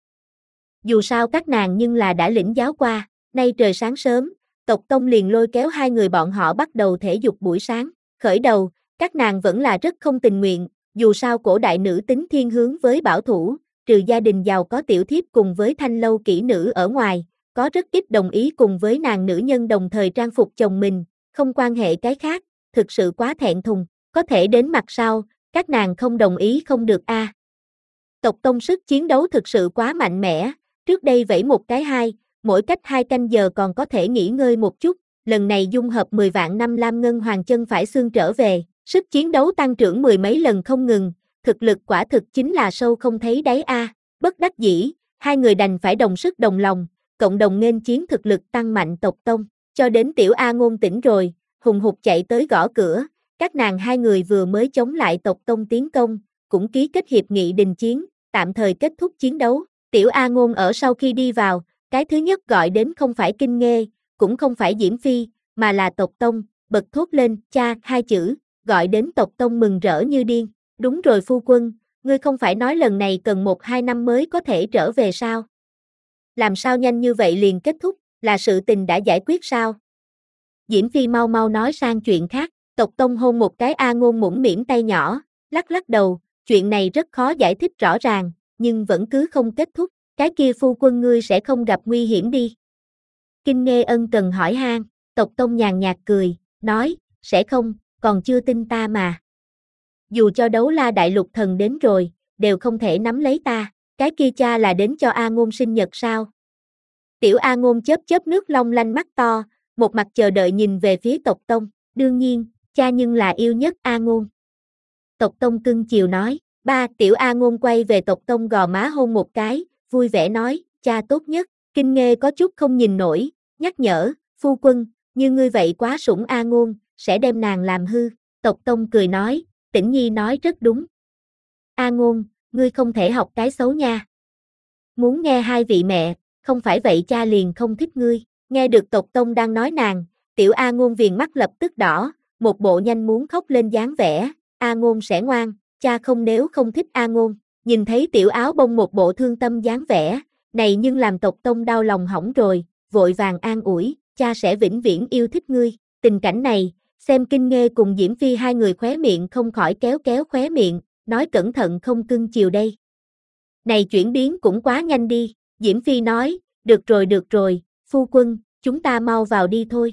Dù sao các nàng nhưng là đã lĩnh giáo qua, nay trời sáng sớm, tộc Tông liền lôi kéo hai người bọn họ bắt đầu thể dục buổi sáng. Khởi đầu, các nàng vẫn là rất không tình nguyện, dù sao cổ đại nữ tính thiên hướng với bảo thủ, trừ gia đình giàu có tiểu thiếp cùng với thanh lâu kỹ nữ ở ngoài, có rất ít đồng ý cùng với nàng nữ nhân đồng thời trang phục chồng mình, không quan hệ cái khác, thực sự quá thẹn thùng, có thể đến mặt sau, các nàng không đồng ý không được a. À. Tộc Tông sức chiến đấu thực sự quá mạnh mẽ, trước đây vẫy một cái hai, mỗi cách hai canh giờ còn có thể nghỉ ngơi một chút, lần này dung hợp mười vạn năm lam ngân hoàng chân phải xương trở về, sức chiến đấu tăng trưởng mười mấy lần không ngừng, thực lực quả thực chính là sâu không thấy đáy a. À. Bất đắc dĩ, hai người đành phải đồng sức đồng lòng, cộng đồng nghênh chiến thực lực tăng mạnh tộc Tông, cho đến tiểu A Ngôn tỉnh rồi, hùng hục chạy tới gõ cửa, các nàng hai người vừa mới chống lại tộc Tông tiến công, cũng ký kết hiệp nghị đình chiến, tạm thời kết thúc chiến đấu. Tiểu A Ngôn ở sau khi đi vào, cái thứ nhất gọi đến không phải Kinh Nghê, cũng không phải Diễm Phi, mà là tộc Tông, bật thốt lên, cha, hai chữ, gọi đến tộc Tông mừng rỡ như điên. Đúng rồi phu quân, ngươi không phải nói lần này cần một hai năm mới có thể trở về sao? Làm sao nhanh như vậy liền kết thúc, là sự tình đã giải quyết sao? Diễm Phi mau mau nói sang chuyện khác, Tộc Tông hôn một cái A Ngôn mũm mỉm tay nhỏ, lắc lắc đầu, chuyện này rất khó giải thích rõ ràng, nhưng vẫn cứ không kết thúc, cái kia phu quân ngươi sẽ không gặp nguy hiểm đi. Kinh Nghê ân cần hỏi han, Tộc Tông nhàn nhạt cười, nói, sẽ không, còn chưa tin ta mà. Dù cho Đấu La Đại Lục thần đến rồi, đều không thể nắm lấy ta, cái kia cha là đến cho A Ngôn sinh nhật sao? Tiểu A Ngôn chớp chớp nước long lanh mắt to, một mặt chờ đợi nhìn về phía Tộc Tông, đương nhiên, cha nhưng là yêu nhất A Ngôn. Tộc Tông cưng chiều nói, ba, Tiểu A Ngôn quay về Tộc Tông gò má hôn một cái, vui vẻ nói, cha tốt nhất. Kinh Nghê có chút không nhìn nổi, nhắc nhở, phu quân, như ngươi vậy quá sủng A Ngôn, sẽ đem nàng làm hư. Tộc Tông cười nói, Tĩnh Nhi nói rất đúng. A Ngôn, ngươi không thể học cái xấu nha. Muốn nghe hai vị mẹ, không phải vậy cha liền không thích ngươi. Nghe được Tộc Tông đang nói nàng, Tiểu A Ngôn viền mắt lập tức đỏ, một bộ nhanh muốn khóc lên dáng vẻ. A Ngôn sẽ ngoan, cha không nếu không thích A Ngôn. Nhìn thấy Tiểu Áo Bông một bộ thương tâm dáng vẻ, này nhưng làm Tộc Tông đau lòng hỏng rồi, vội vàng an ủi, cha sẽ vĩnh viễn yêu thích ngươi. Tình cảnh này, xem Kinh Nghê cùng Diễm Phi hai người khóe miệng không khỏi kéo kéo khóe miệng, nói cẩn thận không cưng chiều đây. Này chuyển biến cũng quá nhanh đi, Diễm Phi nói, được rồi được rồi, phu quân, chúng ta mau vào đi thôi.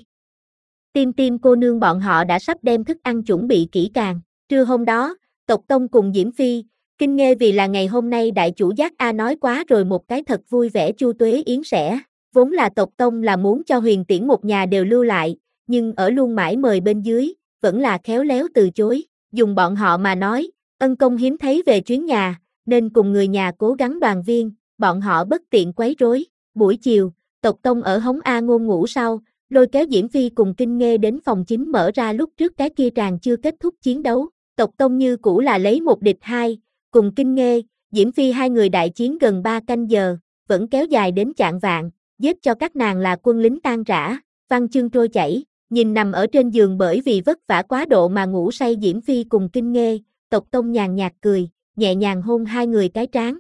Tim Tim cô nương bọn họ đã sắp đem thức ăn chuẩn bị kỹ càng, trưa hôm đó, Tộc Tông cùng Diễm Phi, Kinh Nghê vì là ngày hôm nay đại chủ giác A nói quá rồi một cái thật vui vẻ chu tuế yến sẻ, vốn là Tộc Tông là muốn cho Huyền Tiễn một nhà đều lưu lại, nhưng ở luôn mãi mời bên dưới, vẫn là khéo léo từ chối, dùng bọn họ mà nói, ân công hiếm thấy về chuyến nhà, nên cùng người nhà cố gắng đoàn viên, bọn họ bất tiện quấy rối. Buổi chiều, Tộc Tông ở hống A Ngôn ngủ sau, lôi kéo Diễm Phi cùng Kinh Nghê đến phòng chính mở ra lúc trước cái kia tràng chưa kết thúc chiến đấu. Tộc Tông như cũ là lấy một địch hai, cùng Kinh Nghê, Diễm Phi hai người đại chiến gần ba canh giờ, vẫn kéo dài đến chạng vạng, giết cho các nàng là quân lính tan rã, văn chương trôi chảy, nhìn nằm ở trên giường bởi vì vất vả quá độ mà ngủ say Diễm Phi cùng Kinh Nghê, Tộc Tông nhàn nhạt cười, nhẹ nhàng hôn hai người cái trán.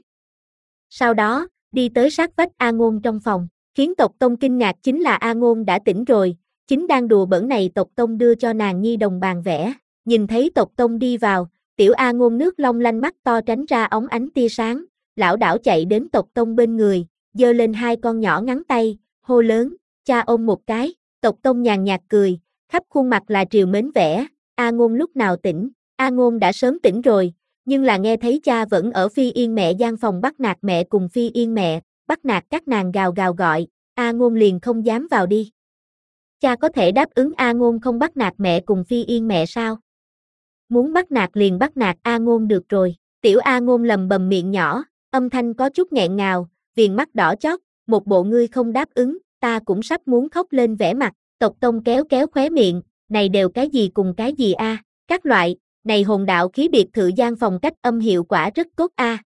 Sau đó, đi tới sát vách A Ngôn trong phòng, khiến Tộc Tông kinh ngạc chính là A Ngôn đã tỉnh rồi, chính đang đùa bỡn này Tộc Tông đưa cho nàng nhi đồng bàn vẽ, nhìn thấy Tộc Tông đi vào, Tiểu A Ngôn nước long lanh mắt to tránh ra ống ánh tia sáng, lão đảo chạy đến Tộc Tông bên người, giơ lên hai con nhỏ ngắn tay, hô lớn, cha ôm một cái. Tộc Tông nhàn nhạt cười, khắp khuôn mặt là triều mến vẻ, A Ngôn lúc nào tỉnh, A Ngôn đã sớm tỉnh rồi, nhưng là nghe thấy cha vẫn ở Phi Yên mẹ gian phòng bắt nạt mẹ cùng Phi Yên mẹ, bắt nạt các nàng gào gào gọi, A Ngôn liền không dám vào đi. Cha có thể đáp ứng A Ngôn không bắt nạt mẹ cùng Phi Yên mẹ sao? Muốn bắt nạt liền bắt nạt A Ngôn được rồi, Tiểu A Ngôn lầm bầm miệng nhỏ, âm thanh có chút nghẹn ngào, viền mắt đỏ chót, một bộ ngươi không đáp ứng, ta cũng sắp muốn khóc lên vẻ mặt. Tộc Tông kéo kéo khóe miệng, này đều cái gì cùng cái gì a, à? Các loại, này hồn đạo khí biệt thự gian phòng cách âm hiệu quả rất tốt a. À.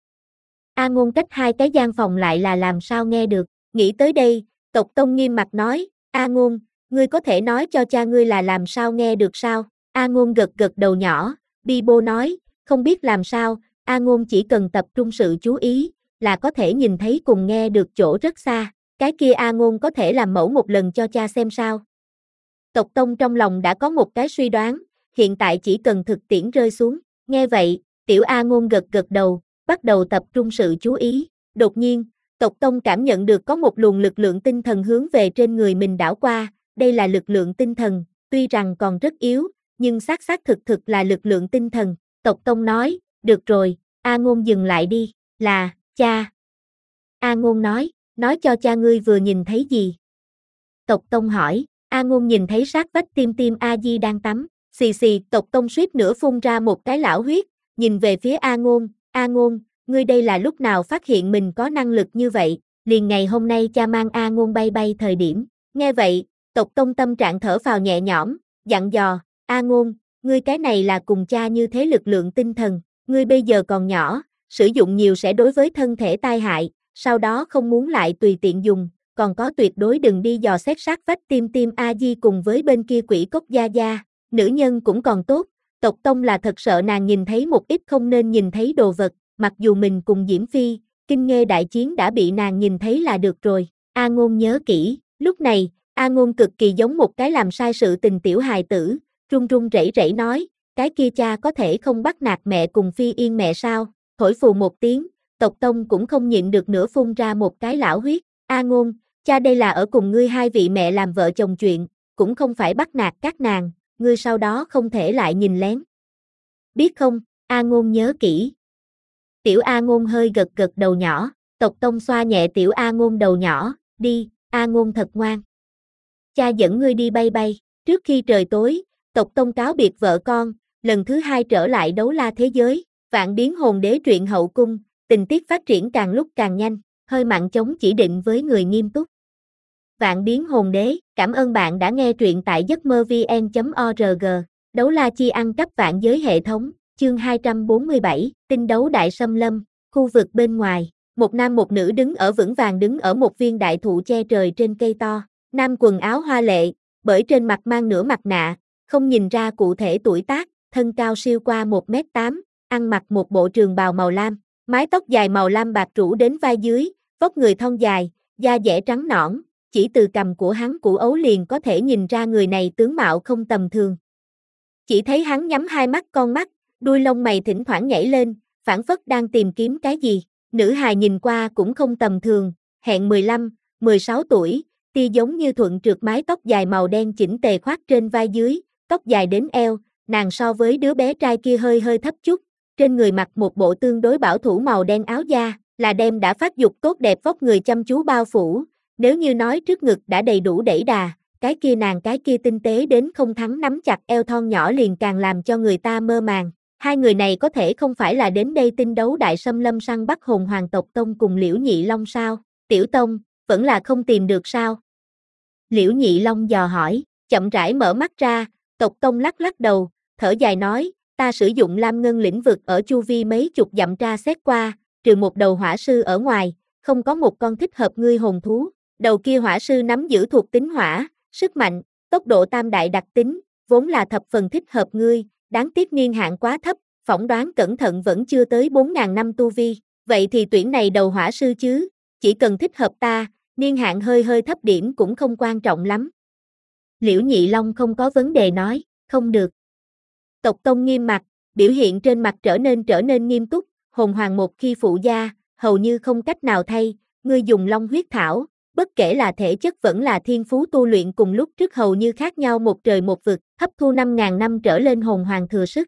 A Ngôn cách hai cái gian phòng lại là làm sao nghe được, nghĩ tới đây, Tộc Tông nghiêm mặt nói, A Ngôn, ngươi có thể nói cho cha ngươi là làm sao nghe được sao? A Ngôn gật gật đầu nhỏ, Bi Bô nói, không biết làm sao, A Ngôn chỉ cần tập trung sự chú ý, là có thể nhìn thấy cùng nghe được chỗ rất xa, cái kia A Ngôn có thể làm mẫu một lần cho cha xem sao? Tộc Tông trong lòng đã có một cái suy đoán, hiện tại chỉ cần thực tiễn rơi xuống, nghe vậy, Tiểu A Ngôn gật gật đầu, bắt đầu tập trung sự chú ý, đột nhiên, Tộc Tông cảm nhận được có một luồng lực lượng tinh thần hướng về trên người mình đảo qua, đây là lực lượng tinh thần, tuy rằng còn rất yếu, nhưng xác xác thực thực là lực lượng tinh thần, Tộc Tông nói, được rồi, A Ngôn dừng lại đi, là, cha. A Ngôn nói, nói cho cha ngươi vừa nhìn thấy gì. Tộc Tông hỏi, A Ngôn nhìn thấy sát vách Tim Tim A Di đang tắm, xì xì, Tộc Tông suýt nữa phun ra một cái lão huyết, nhìn về phía A Ngôn, A Ngôn, ngươi đây là lúc nào phát hiện mình có năng lực như vậy, liền ngày hôm nay cha mang A Ngôn bay bay thời điểm, nghe vậy, Tộc Tông tâm trạng thở phào nhẹ nhõm, dặn dò, A Ngôn, ngươi cái này là cùng cha như thế lực lượng tinh thần, ngươi bây giờ còn nhỏ, sử dụng nhiều sẽ đối với thân thể tai hại, sau đó không muốn lại tùy tiện dùng, còn có tuyệt đối đừng đi dò xét sát vách Tim Tim A Di cùng với bên kia quỷ cốc gia gia, nữ nhân cũng còn tốt, Tộc Tông là thật sợ nàng nhìn thấy một ít không nên nhìn thấy đồ vật, mặc dù mình cùng Diễm Phi, Kinh Nghê đại chiến đã bị nàng nhìn thấy là được rồi. A Ngôn nhớ kỹ, lúc này, A Ngôn cực kỳ giống một cái làm sai sự tình tiểu hài tử, run run rẩy rẩy nói, cái kia cha có thể không bắt nạt mẹ cùng Phi Yên mẹ sao? Thổi phù một tiếng, Tộc Tông cũng không nhịn được nữa phun ra một cái lão huyết. A Ngôn, cha đây là ở cùng ngươi hai vị mẹ làm vợ chồng chuyện, cũng không phải bắt nạt các nàng, ngươi sau đó không thể lại nhìn lén. Biết không? A Ngôn nhớ kỹ. Tiểu A Ngôn hơi gật gật đầu nhỏ, Tộc Tông xoa nhẹ tiểu A Ngôn đầu nhỏ, đi, A Ngôn thật ngoan. Cha dẫn ngươi đi bay bay. Trước khi trời tối, Tộc Tông cáo biệt vợ con, lần thứ hai trở lại Đấu La thế giới. Vạn Biến Hồn Đế truyện hậu cung, tình tiết phát triển càng lúc càng nhanh, hơi mặn chống chỉ định với người nghiêm túc. Vạn Biến Hồn Đế, cảm ơn bạn đã nghe truyện tại giấc mơ vn chấm org. Đấu La chi ăn cắp vạn giới hệ thống, chương hai trăm bốn mươi bảy, tinh đấu đại xâm lâm, khu vực bên ngoài. Một nam một nữ đứng ở vững vàng đứng ở một viên đại thụ che trời trên cây to. Nam quần áo hoa lệ, bởi trên mặt mang nửa mặt nạ, không nhìn ra cụ thể tuổi tác, thân cao siêu qua một mét tám, ăn mặc một bộ trường bào màu lam, mái tóc dài màu lam bạc rủ đến vai dưới, vóc người thon dài, da dẻ trắng nõn, chỉ từ cằm của hắn củ ấu liền có thể nhìn ra người này tướng mạo không tầm thường. Chỉ thấy hắn nhắm hai mắt con mắt, đuôi lông mày thỉnh thoảng nhảy lên, phảng phất đang tìm kiếm cái gì. Nữ hài nhìn qua cũng không tầm thường, hẹn mười lăm, mười sáu tuổi, tia giống như thuận trượt mái tóc dài màu đen chỉnh tề khoác trên vai dưới, tóc dài đến eo, nàng so với đứa bé trai kia hơi hơi thấp chút, trên người mặc một bộ tương đối bảo thủ màu đen áo da, là đem đã phát dục tốt đẹp vóc người chăm chú bao phủ, nếu như nói trước ngực đã đầy đủ đẩy đà, cái kia nàng cái kia tinh tế đến không thắng nắm chặt eo thon nhỏ liền càng làm cho người ta mơ màng. Hai người này có thể không phải là đến đây tinh đấu đại xâm lâm săn bắt hồn hoàng tộc Tông cùng Liễu Nhị Long sao? Tiểu Tông, vẫn là không tìm được sao? Liễu Nhị Long dò hỏi, chậm rãi mở mắt ra, tộc Tông lắc lắc đầu, thở dài nói, ta sử dụng Lam Ngân lĩnh vực ở chu vi mấy chục dặm tra xét qua, trừ một đầu hỏa sư ở ngoài, không có một con thích hợp ngươi hồn thú. Đầu kia hỏa sư nắm giữ thuộc tính hỏa, sức mạnh, tốc độ tam đại đặc tính, vốn là thập phần thích hợp ngươi, đáng tiếc niên hạn quá thấp, phỏng đoán cẩn thận vẫn chưa tới bốn nghìn năm tu vi, vậy thì tuyển này đầu hỏa sư chứ, chỉ cần thích hợp ta, niên hạn hơi hơi thấp điểm cũng không quan trọng lắm. Liễu Nhị Long không có vấn đề nói, không được. Tộc Tông nghiêm mặt, biểu hiện trên mặt trở nên trở nên nghiêm túc, hồn hoàng một khi phụ gia, hầu như không cách nào thay, ngươi dùng long huyết thảo, bất kể là thể chất vẫn là thiên phú tu luyện cùng lúc trước hầu như khác nhau một trời một vực, hấp thu năm nghìn năm trở lên hồn hoàng thừa sức.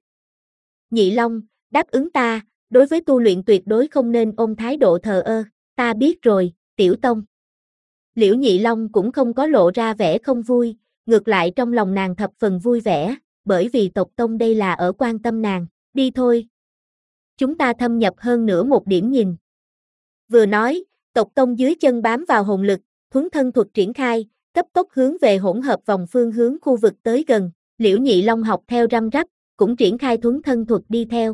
Nhị Long, đáp ứng ta, đối với tu luyện tuyệt đối không nên ôm thái độ thờ ơ, ta biết rồi, Tiểu Tông. Liễu Nhị Long cũng không có lộ ra vẻ không vui, ngược lại trong lòng nàng thập phần vui vẻ, bởi vì tộc Tông đây là ở quan tâm nàng, đi thôi. Chúng ta thâm nhập hơn nữa một điểm nhìn. Vừa nói, tộc Tông dưới chân bám vào hồn lực, thuấn thân thuật triển khai, cấp tốc hướng về hỗn hợp vòng phương hướng khu vực tới gần, Liễu Nhị Long học theo răm rắp, cũng triển khai thuấn thân thuật đi theo.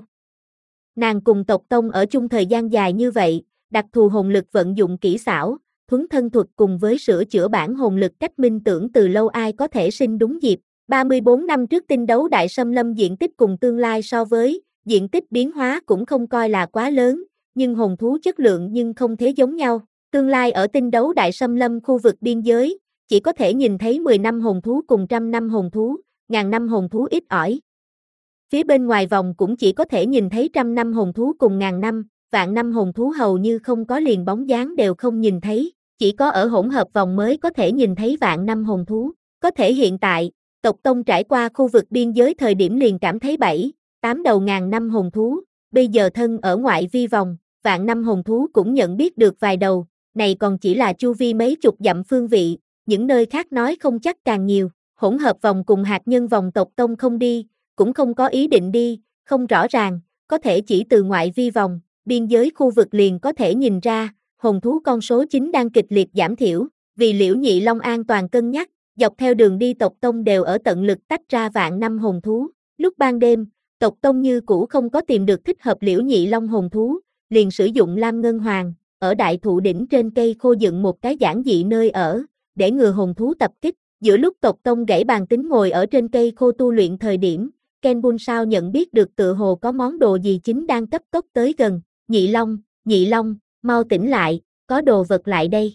Nàng cùng tộc Tông ở chung thời gian dài như vậy, đặc thù hồn lực vận dụng kỹ xảo, thuấn thân thuật cùng với sửa chữa bản hồn lực cách minh tưởng từ lâu ai có thể sinh đúng dịp. ba mươi bốn năm trước tinh đấu đại xâm lâm diện tích cùng tương lai so với, diện tích biến hóa cũng không coi là quá lớn, nhưng hồn thú chất lượng nhưng không thế giống nhau. Tương lai ở tinh đấu đại xâm lâm khu vực biên giới, chỉ có thể nhìn thấy mười năm hồn thú cùng trăm năm hồn thú, ngàn năm hồn thú ít ỏi. Phía bên ngoài vòng cũng chỉ có thể nhìn thấy trăm năm hồn thú cùng ngàn năm, vạn năm hồn thú hầu như không có liền bóng dáng đều không nhìn thấy, chỉ có ở hỗn hợp vòng mới có thể nhìn thấy vạn năm hồn thú. Có thể hiện tại, tộc Tông trải qua khu vực biên giới thời điểm liền cảm thấy bảy, tám đầu ngàn năm hồn thú, bây giờ thân ở ngoại vi vòng, vạn năm hồn thú cũng nhận biết được vài đầu, này còn chỉ là chu vi mấy chục dặm phương vị, những nơi khác nói không chắc càng nhiều. Hỗn hợp vòng cùng hạt nhân vòng tộc Tông không đi, cũng không có ý định đi, không rõ ràng, có thể chỉ từ ngoại vi vòng, biên giới khu vực liền có thể nhìn ra, hồn thú con số chín đang kịch liệt giảm thiểu, vì Liễu Nhị Long an toàn cân nhắc, dọc theo đường đi tộc Tông đều ở tận lực tách ra vạn năm hồn thú. Lúc ban đêm, tộc Tông như cũ không có tìm được thích hợp Liễu Nhị Long hồn thú, liền sử dụng Lam Ngân Hoàng, ở đại thụ đỉnh trên cây khô dựng một cái giản dị nơi ở, để ngừa hồn thú tập kích. Giữa lúc tộc Tông gãy bàn tính ngồi ở trên cây khô tu luyện thời điểm, Ken Bun sao nhận biết được tựa hồ có món đồ gì chính đang cấp tốc tới gần, Nhị Long, Nhị Long, mau tỉnh lại, có đồ vật lại đây.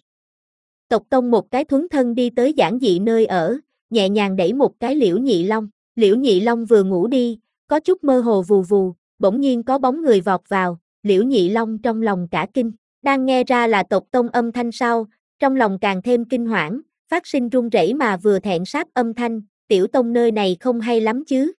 Tộc Tông một cái thuấn thân đi tới giản dị nơi ở, nhẹ nhàng đẩy một cái Liễu Nhị Long, Liễu Nhị Long vừa ngủ đi, có chút mơ hồ vù vù, bỗng nhiên có bóng người vọt vào, Liễu Nhị Long trong lòng cả kinh, đang nghe ra là Tộc Tông âm thanh sau, trong lòng càng thêm kinh hoảng, phát sinh run rẩy mà vừa thẹn sáp âm thanh, Tiểu Tông nơi này không hay lắm chứ.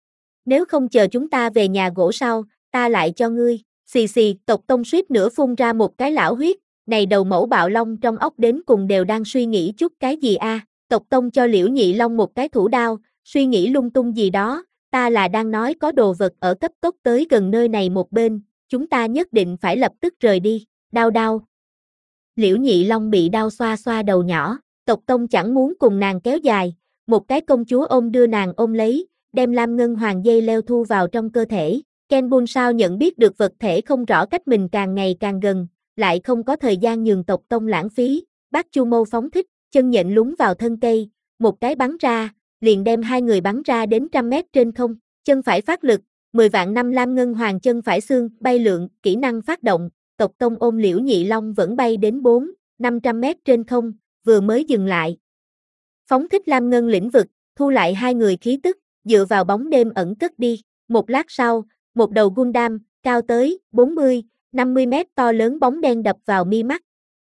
Nếu không chờ chúng ta về nhà gỗ sau, ta lại cho ngươi, xì xì, Tộc Tông suýt nữa phun ra một cái lão huyết, này đầu mẫu bạo long trong óc đến cùng đều đang suy nghĩ chút cái gì a? À? Tộc Tông cho Liễu Nhị Long một cái thủ đao, suy nghĩ lung tung gì đó, ta là đang nói có đồ vật ở cấp tốc tới gần nơi này một bên, chúng ta nhất định phải lập tức rời đi, đau đau. Liễu Nhị Long bị đau xoa xoa đầu nhỏ, Tộc Tông chẳng muốn cùng nàng kéo dài, một cái công chúa ôm đưa nàng ôm lấy, đem lam ngân hoàng dây leo thu vào trong cơ thể. Ken Bun sao nhận biết được vật thể không rõ cách mình càng ngày càng gần, lại không có thời gian nhường Tộc Tông lãng phí, Bác Chu Mâu phóng thích, chân nhện lún vào thân cây, một cái bắn ra, liền đem hai người bắn ra đến trăm mét trên không, chân phải phát lực, mười vạn năm lam ngân hoàng chân phải xương, bay lượn, kỹ năng phát động, Tộc Tông ôm Liễu Nhị Long vẫn bay đến bốn, năm trăm mét trên không, vừa mới dừng lại. Phóng thích lam ngân lĩnh vực, thu lại hai người khí tức, dựa vào bóng đêm ẩn cất đi, một lát sau, một đầu Gundam, cao tới bốn mươi, năm mươi mét to lớn bóng đen đập vào mi mắt.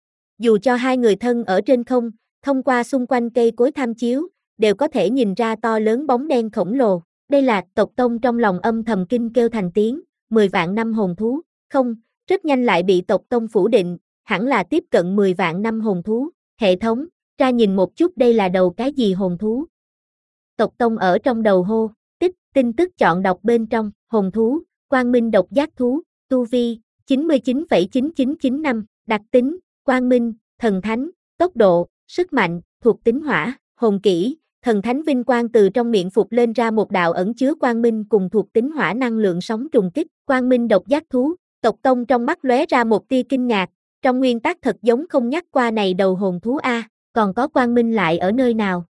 Dù cho hai người thân ở trên không, thông qua xung quanh cây cối tham chiếu, đều có thể nhìn ra to lớn bóng đen khổng lồ. Đây là Tộc Tông trong lòng âm thầm kinh kêu thành tiếng, mười vạn năm hồn thú, không, rất nhanh lại bị Tộc Tông phủ định, hẳn là tiếp cận mười vạn năm hồn thú. Hệ thống, ra nhìn một chút đây là đầu cái gì hồn thú. Tộc Tông ở trong đầu hô, tích, tin tức chọn đọc bên trong, hồn thú, quang minh độc giác thú, tu vi, chín mươi chín phẩy chín chín chín năm, đặc tính, quang minh, thần thánh, tốc độ, sức mạnh, thuộc tính hỏa, hồn kỹ, thần thánh vinh quang từ trong miệng phục lên ra một đạo ẩn chứa quang minh cùng thuộc tính hỏa năng lượng sóng trùng kích, quang minh độc giác thú, Tộc Tông trong mắt lóe ra một tia kinh ngạc, trong nguyên tắc thật giống không nhắc qua này đầu hồn thú a, còn có quang minh lại ở nơi nào?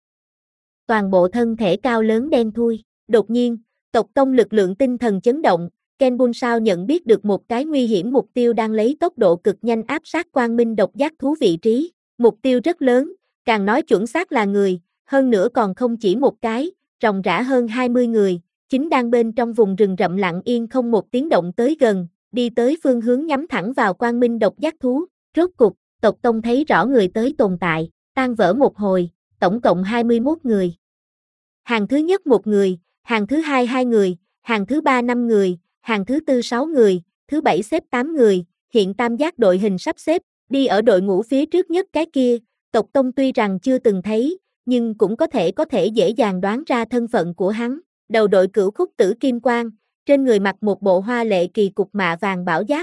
Toàn bộ thân thể cao lớn đen thui, đột nhiên, Tộc Tông lực lượng tinh thần chấn động, Ken Bun sao nhận biết được một cái nguy hiểm mục tiêu đang lấy tốc độ cực nhanh áp sát quang minh độc giác thú vị trí, mục tiêu rất lớn, càng nói chuẩn xác là người, hơn nữa còn không chỉ một cái, ròng rã hơn hai mươi người, chính đang bên trong vùng rừng rậm lặng yên không một tiếng động tới gần, đi tới phương hướng nhắm thẳng vào quang minh độc giác thú, rốt cục, Tộc Tông thấy rõ người tới tồn tại, tan vỡ một hồi, tổng cộng hai mươi mốt người. Hàng thứ nhất một người, hàng thứ hai hai người, hàng thứ ba năm người, hàng thứ tư sáu người, thứ bảy xếp tám người, hiện tam giác đội hình sắp xếp, đi ở đội ngũ phía trước nhất cái kia, Tộc Tông tuy rằng chưa từng thấy, nhưng cũng có thể có thể dễ dàng đoán ra thân phận của hắn, đầu đội cửu khúc tử kim quang, trên người mặc một bộ hoa lệ kỳ cục mạ vàng bảo giáp.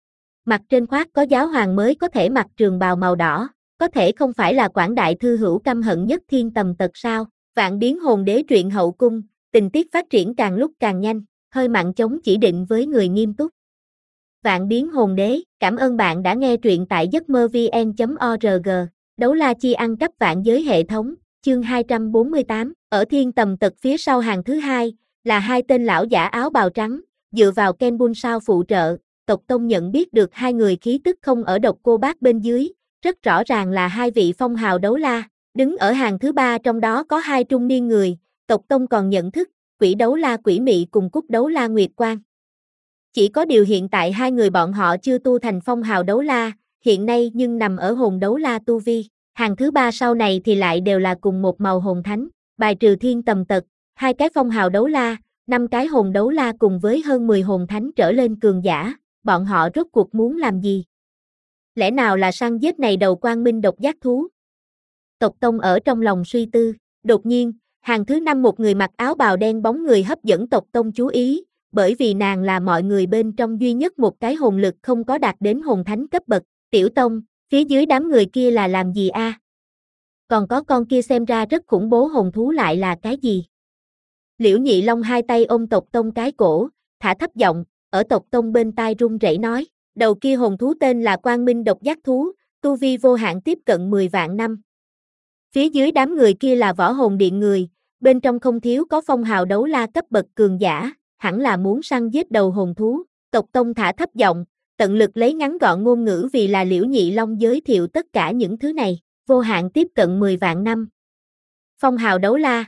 Mặt trên khoác có giáo hoàng mới có thể mặc trường bào màu đỏ, có thể không phải là Quảng Đại Thư Hữu căm hận nhất thiên tầm tật sao, Vạn Biến Hồn Đế truyện hậu cung, tình tiết phát triển càng lúc càng nhanh, hơi mặn chống chỉ định với người nghiêm túc. Vạn Biến Hồn Đế, cảm ơn bạn đã nghe truyện tại giấc mơ vn chấm org, đấu la chi ăn cắp vạn giới hệ thống, chương hai trăm bốn mươi tám, ở thiên tầm tật phía sau hàng thứ hai, là hai tên lão giả áo bào trắng, dựa vào Ken Bun sao phụ trợ, Tộc Tông nhận biết được hai người khí tức không ở độc cô bác bên dưới, rất rõ ràng là hai vị phong hào đấu la, đứng ở hàng thứ ba trong đó có hai trung niên người, Tộc Tông còn nhận thức, Quỷ Đấu La Quỷ Mị cùng Cúc Đấu La Nguyệt Quang. Chỉ có điều hiện tại hai người bọn họ chưa tu thành phong hào đấu la, hiện nay nhưng nằm ở hồn đấu la tu vi, hàng thứ ba sau này thì lại đều là cùng một màu hồn thánh, bài trừ thiên tầm tật, hai cái phong hào đấu la, năm cái hồn đấu la cùng với hơn mười hồn thánh trở lên cường giả, bọn họ rốt cuộc muốn làm gì? Lẽ nào là săn giết này đầu quang minh độc giác thú? Tộc Tông ở trong lòng suy tư, đột nhiên, hàng thứ năm một người mặc áo bào đen bóng người hấp dẫn Tộc Tông chú ý, bởi vì nàng là mọi người bên trong duy nhất một cái hồn lực không có đạt đến hồn thánh cấp bậc, Tiểu Tông, phía dưới đám người kia là làm gì a? À? Còn có con kia xem ra rất khủng bố hồn thú lại là cái gì? Liễu Nhị Long hai tay ôm Tộc Tông cái cổ, thả thấp giọng, ở Tộc Tông bên tai run rẩy nói, đầu kia hồn thú tên là Quang Minh độc giác thú, tu vi vô hạn tiếp cận mười vạn năm. Phía dưới đám người kia là võ hồn điện người, bên trong không thiếu có phong hào đấu la cấp bậc cường giả, hẳn là muốn săn giết đầu hồn thú. Tộc Tông thả thấp giọng, tận lực lấy ngắn gọn ngôn ngữ vì là Liễu Nhị Long giới thiệu tất cả những thứ này, vô hạn tiếp cận mười vạn năm. Phong hào đấu la.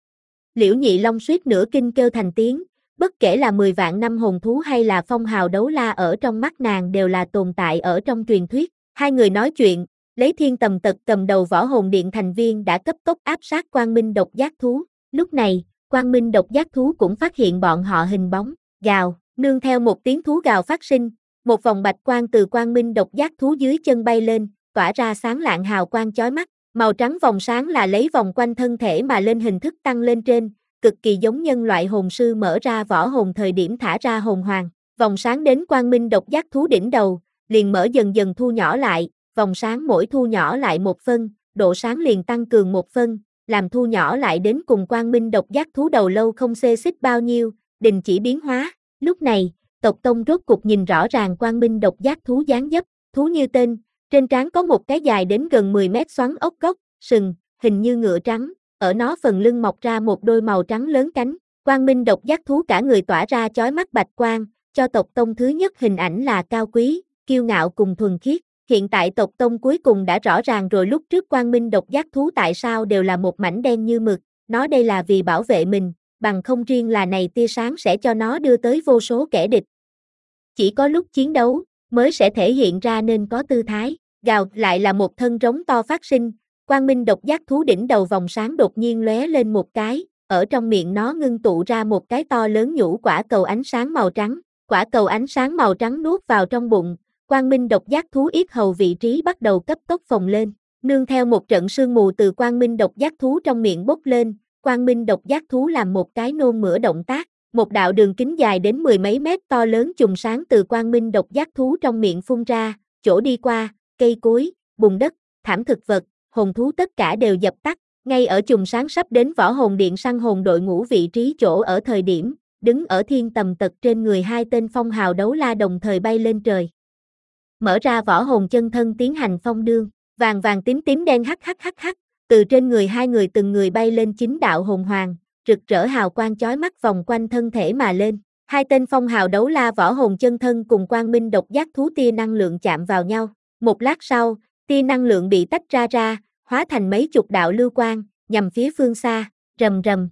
Liễu Nhị Long suýt nửa kinh kêu thành tiếng, bất kể là mười vạn năm hồn thú hay là phong hào đấu la ở trong mắt nàng đều là tồn tại ở trong truyền thuyết. Hai người nói chuyện, lấy Thiên Tầm Tật cầm đầu Võ Hồn Điện thành viên đã cấp tốc áp sát Quang Minh độc giác thú. Lúc này, Quang Minh độc giác thú cũng phát hiện bọn họ hình bóng, gào, nương theo một tiếng thú gào phát sinh, một vòng bạch quang từ Quang Minh độc giác thú dưới chân bay lên, tỏa ra sáng lạng hào quang chói mắt. Màu trắng vòng sáng là lấy vòng quanh thân thể mà lên hình thức tăng lên trên, cực kỳ giống nhân loại hồn sư mở ra võ hồn thời điểm thả ra hồn hoàng. Vòng sáng đến Quang Minh độc giác thú đỉnh đầu, liền mở dần dần thu nhỏ lại, vòng sáng mỗi thu nhỏ lại một phân, độ sáng liền tăng cường một phân, làm thu nhỏ lại đến cùng Quang Minh độc giác thú đầu lâu không xê xích bao nhiêu, đình chỉ biến hóa. Lúc này, Tộc Tông rốt cục nhìn rõ ràng Quang Minh độc giác thú dáng dấp, thú như tên, trên trán có một cái dài đến gần mười mét xoắn ốc gốc, sừng, hình như ngựa trắng, ở nó phần lưng mọc ra một đôi màu trắng lớn cánh. Quang Minh độc giác thú cả người tỏa ra chói mắt bạch quang, cho Tộc Tông thứ nhất hình ảnh là cao quý, kiêu ngạo cùng thuần khiết. Hiện tại Tộc Tông cuối cùng đã rõ ràng rồi lúc trước Quang Minh độc giác thú tại sao đều là một mảnh đen như mực, nó đây là vì bảo vệ mình, bằng không riêng là này tia sáng sẽ cho nó đưa tới vô số kẻ địch. Chỉ có lúc chiến đấu, mới sẽ thể hiện ra nên có tư thái, gào lại là một thân rống to phát sinh, Quang Minh độc giác thú đỉnh đầu vòng sáng đột nhiên lóe lên một cái, ở trong miệng nó ngưng tụ ra một cái to lớn nhũ quả cầu ánh sáng màu trắng, quả cầu ánh sáng màu trắng nuốt vào trong bụng, Quang Minh độc giác thú yết hầu vị trí bắt đầu cấp tốc phồng lên, nương theo một trận sương mù từ Quang Minh độc giác thú trong miệng bốc lên, Quang Minh độc giác thú làm một cái nôn mửa động tác, một đạo đường kính dài đến mười mấy mét to lớn chùm sáng từ Quang Minh độc giác thú trong miệng phun ra, chỗ đi qua, cây cối, bùn đất, thảm thực vật, hồn thú tất cả đều dập tắt, ngay ở chùm sáng sắp đến Võ Hồn Điện săn hồn đội ngũ vị trí chỗ ở thời điểm, đứng ở Thiên Tầm Tật trên người hai tên phong hào đấu la đồng thời bay lên trời. Mở ra võ hồn chân thân tiến hành phong đương, vàng vàng tím tím đen hắc hắc hắc hắc, từ trên người hai người từng người bay lên chín đạo hồn hoàng, rực rỡ hào quang chói mắt vòng quanh thân thể mà lên. Hai tên phong hào đấu la võ hồn chân thân cùng Quang Minh độc giác thú tia năng lượng chạm vào nhau. Một lát sau, tia năng lượng bị tách ra ra, hóa thành mấy chục đạo lưu quang, nhằm phía phương xa, rầm rầm.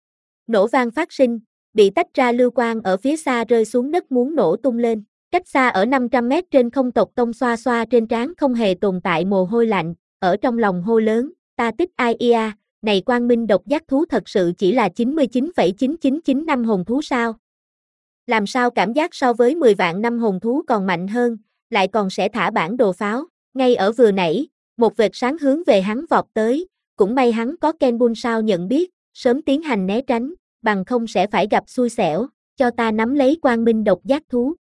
Nổ vang phát sinh, bị tách ra lưu quang ở phía xa rơi xuống đất muốn nổ tung lên. Cách xa ở năm trăm mét trên không Tộc Tông xoa xoa trên trán không hề tồn tại mồ hôi lạnh, ở trong lòng hô lớn, ta tích ai ia, này Quang Minh độc giác thú thật sự chỉ là chín mươi chín phẩy chín chín chín năm hồn thú sao? Làm sao cảm giác so với mười vạn năm hồn thú còn mạnh hơn, lại còn sẽ thả bản đồ pháo, ngay ở vừa nãy, một vệt sáng hướng về hắn vọt tới, cũng may hắn có Kenbun sao nhận biết, sớm tiến hành né tránh, bằng không sẽ phải gặp xui xẻo, cho ta nắm lấy Quang Minh độc giác thú.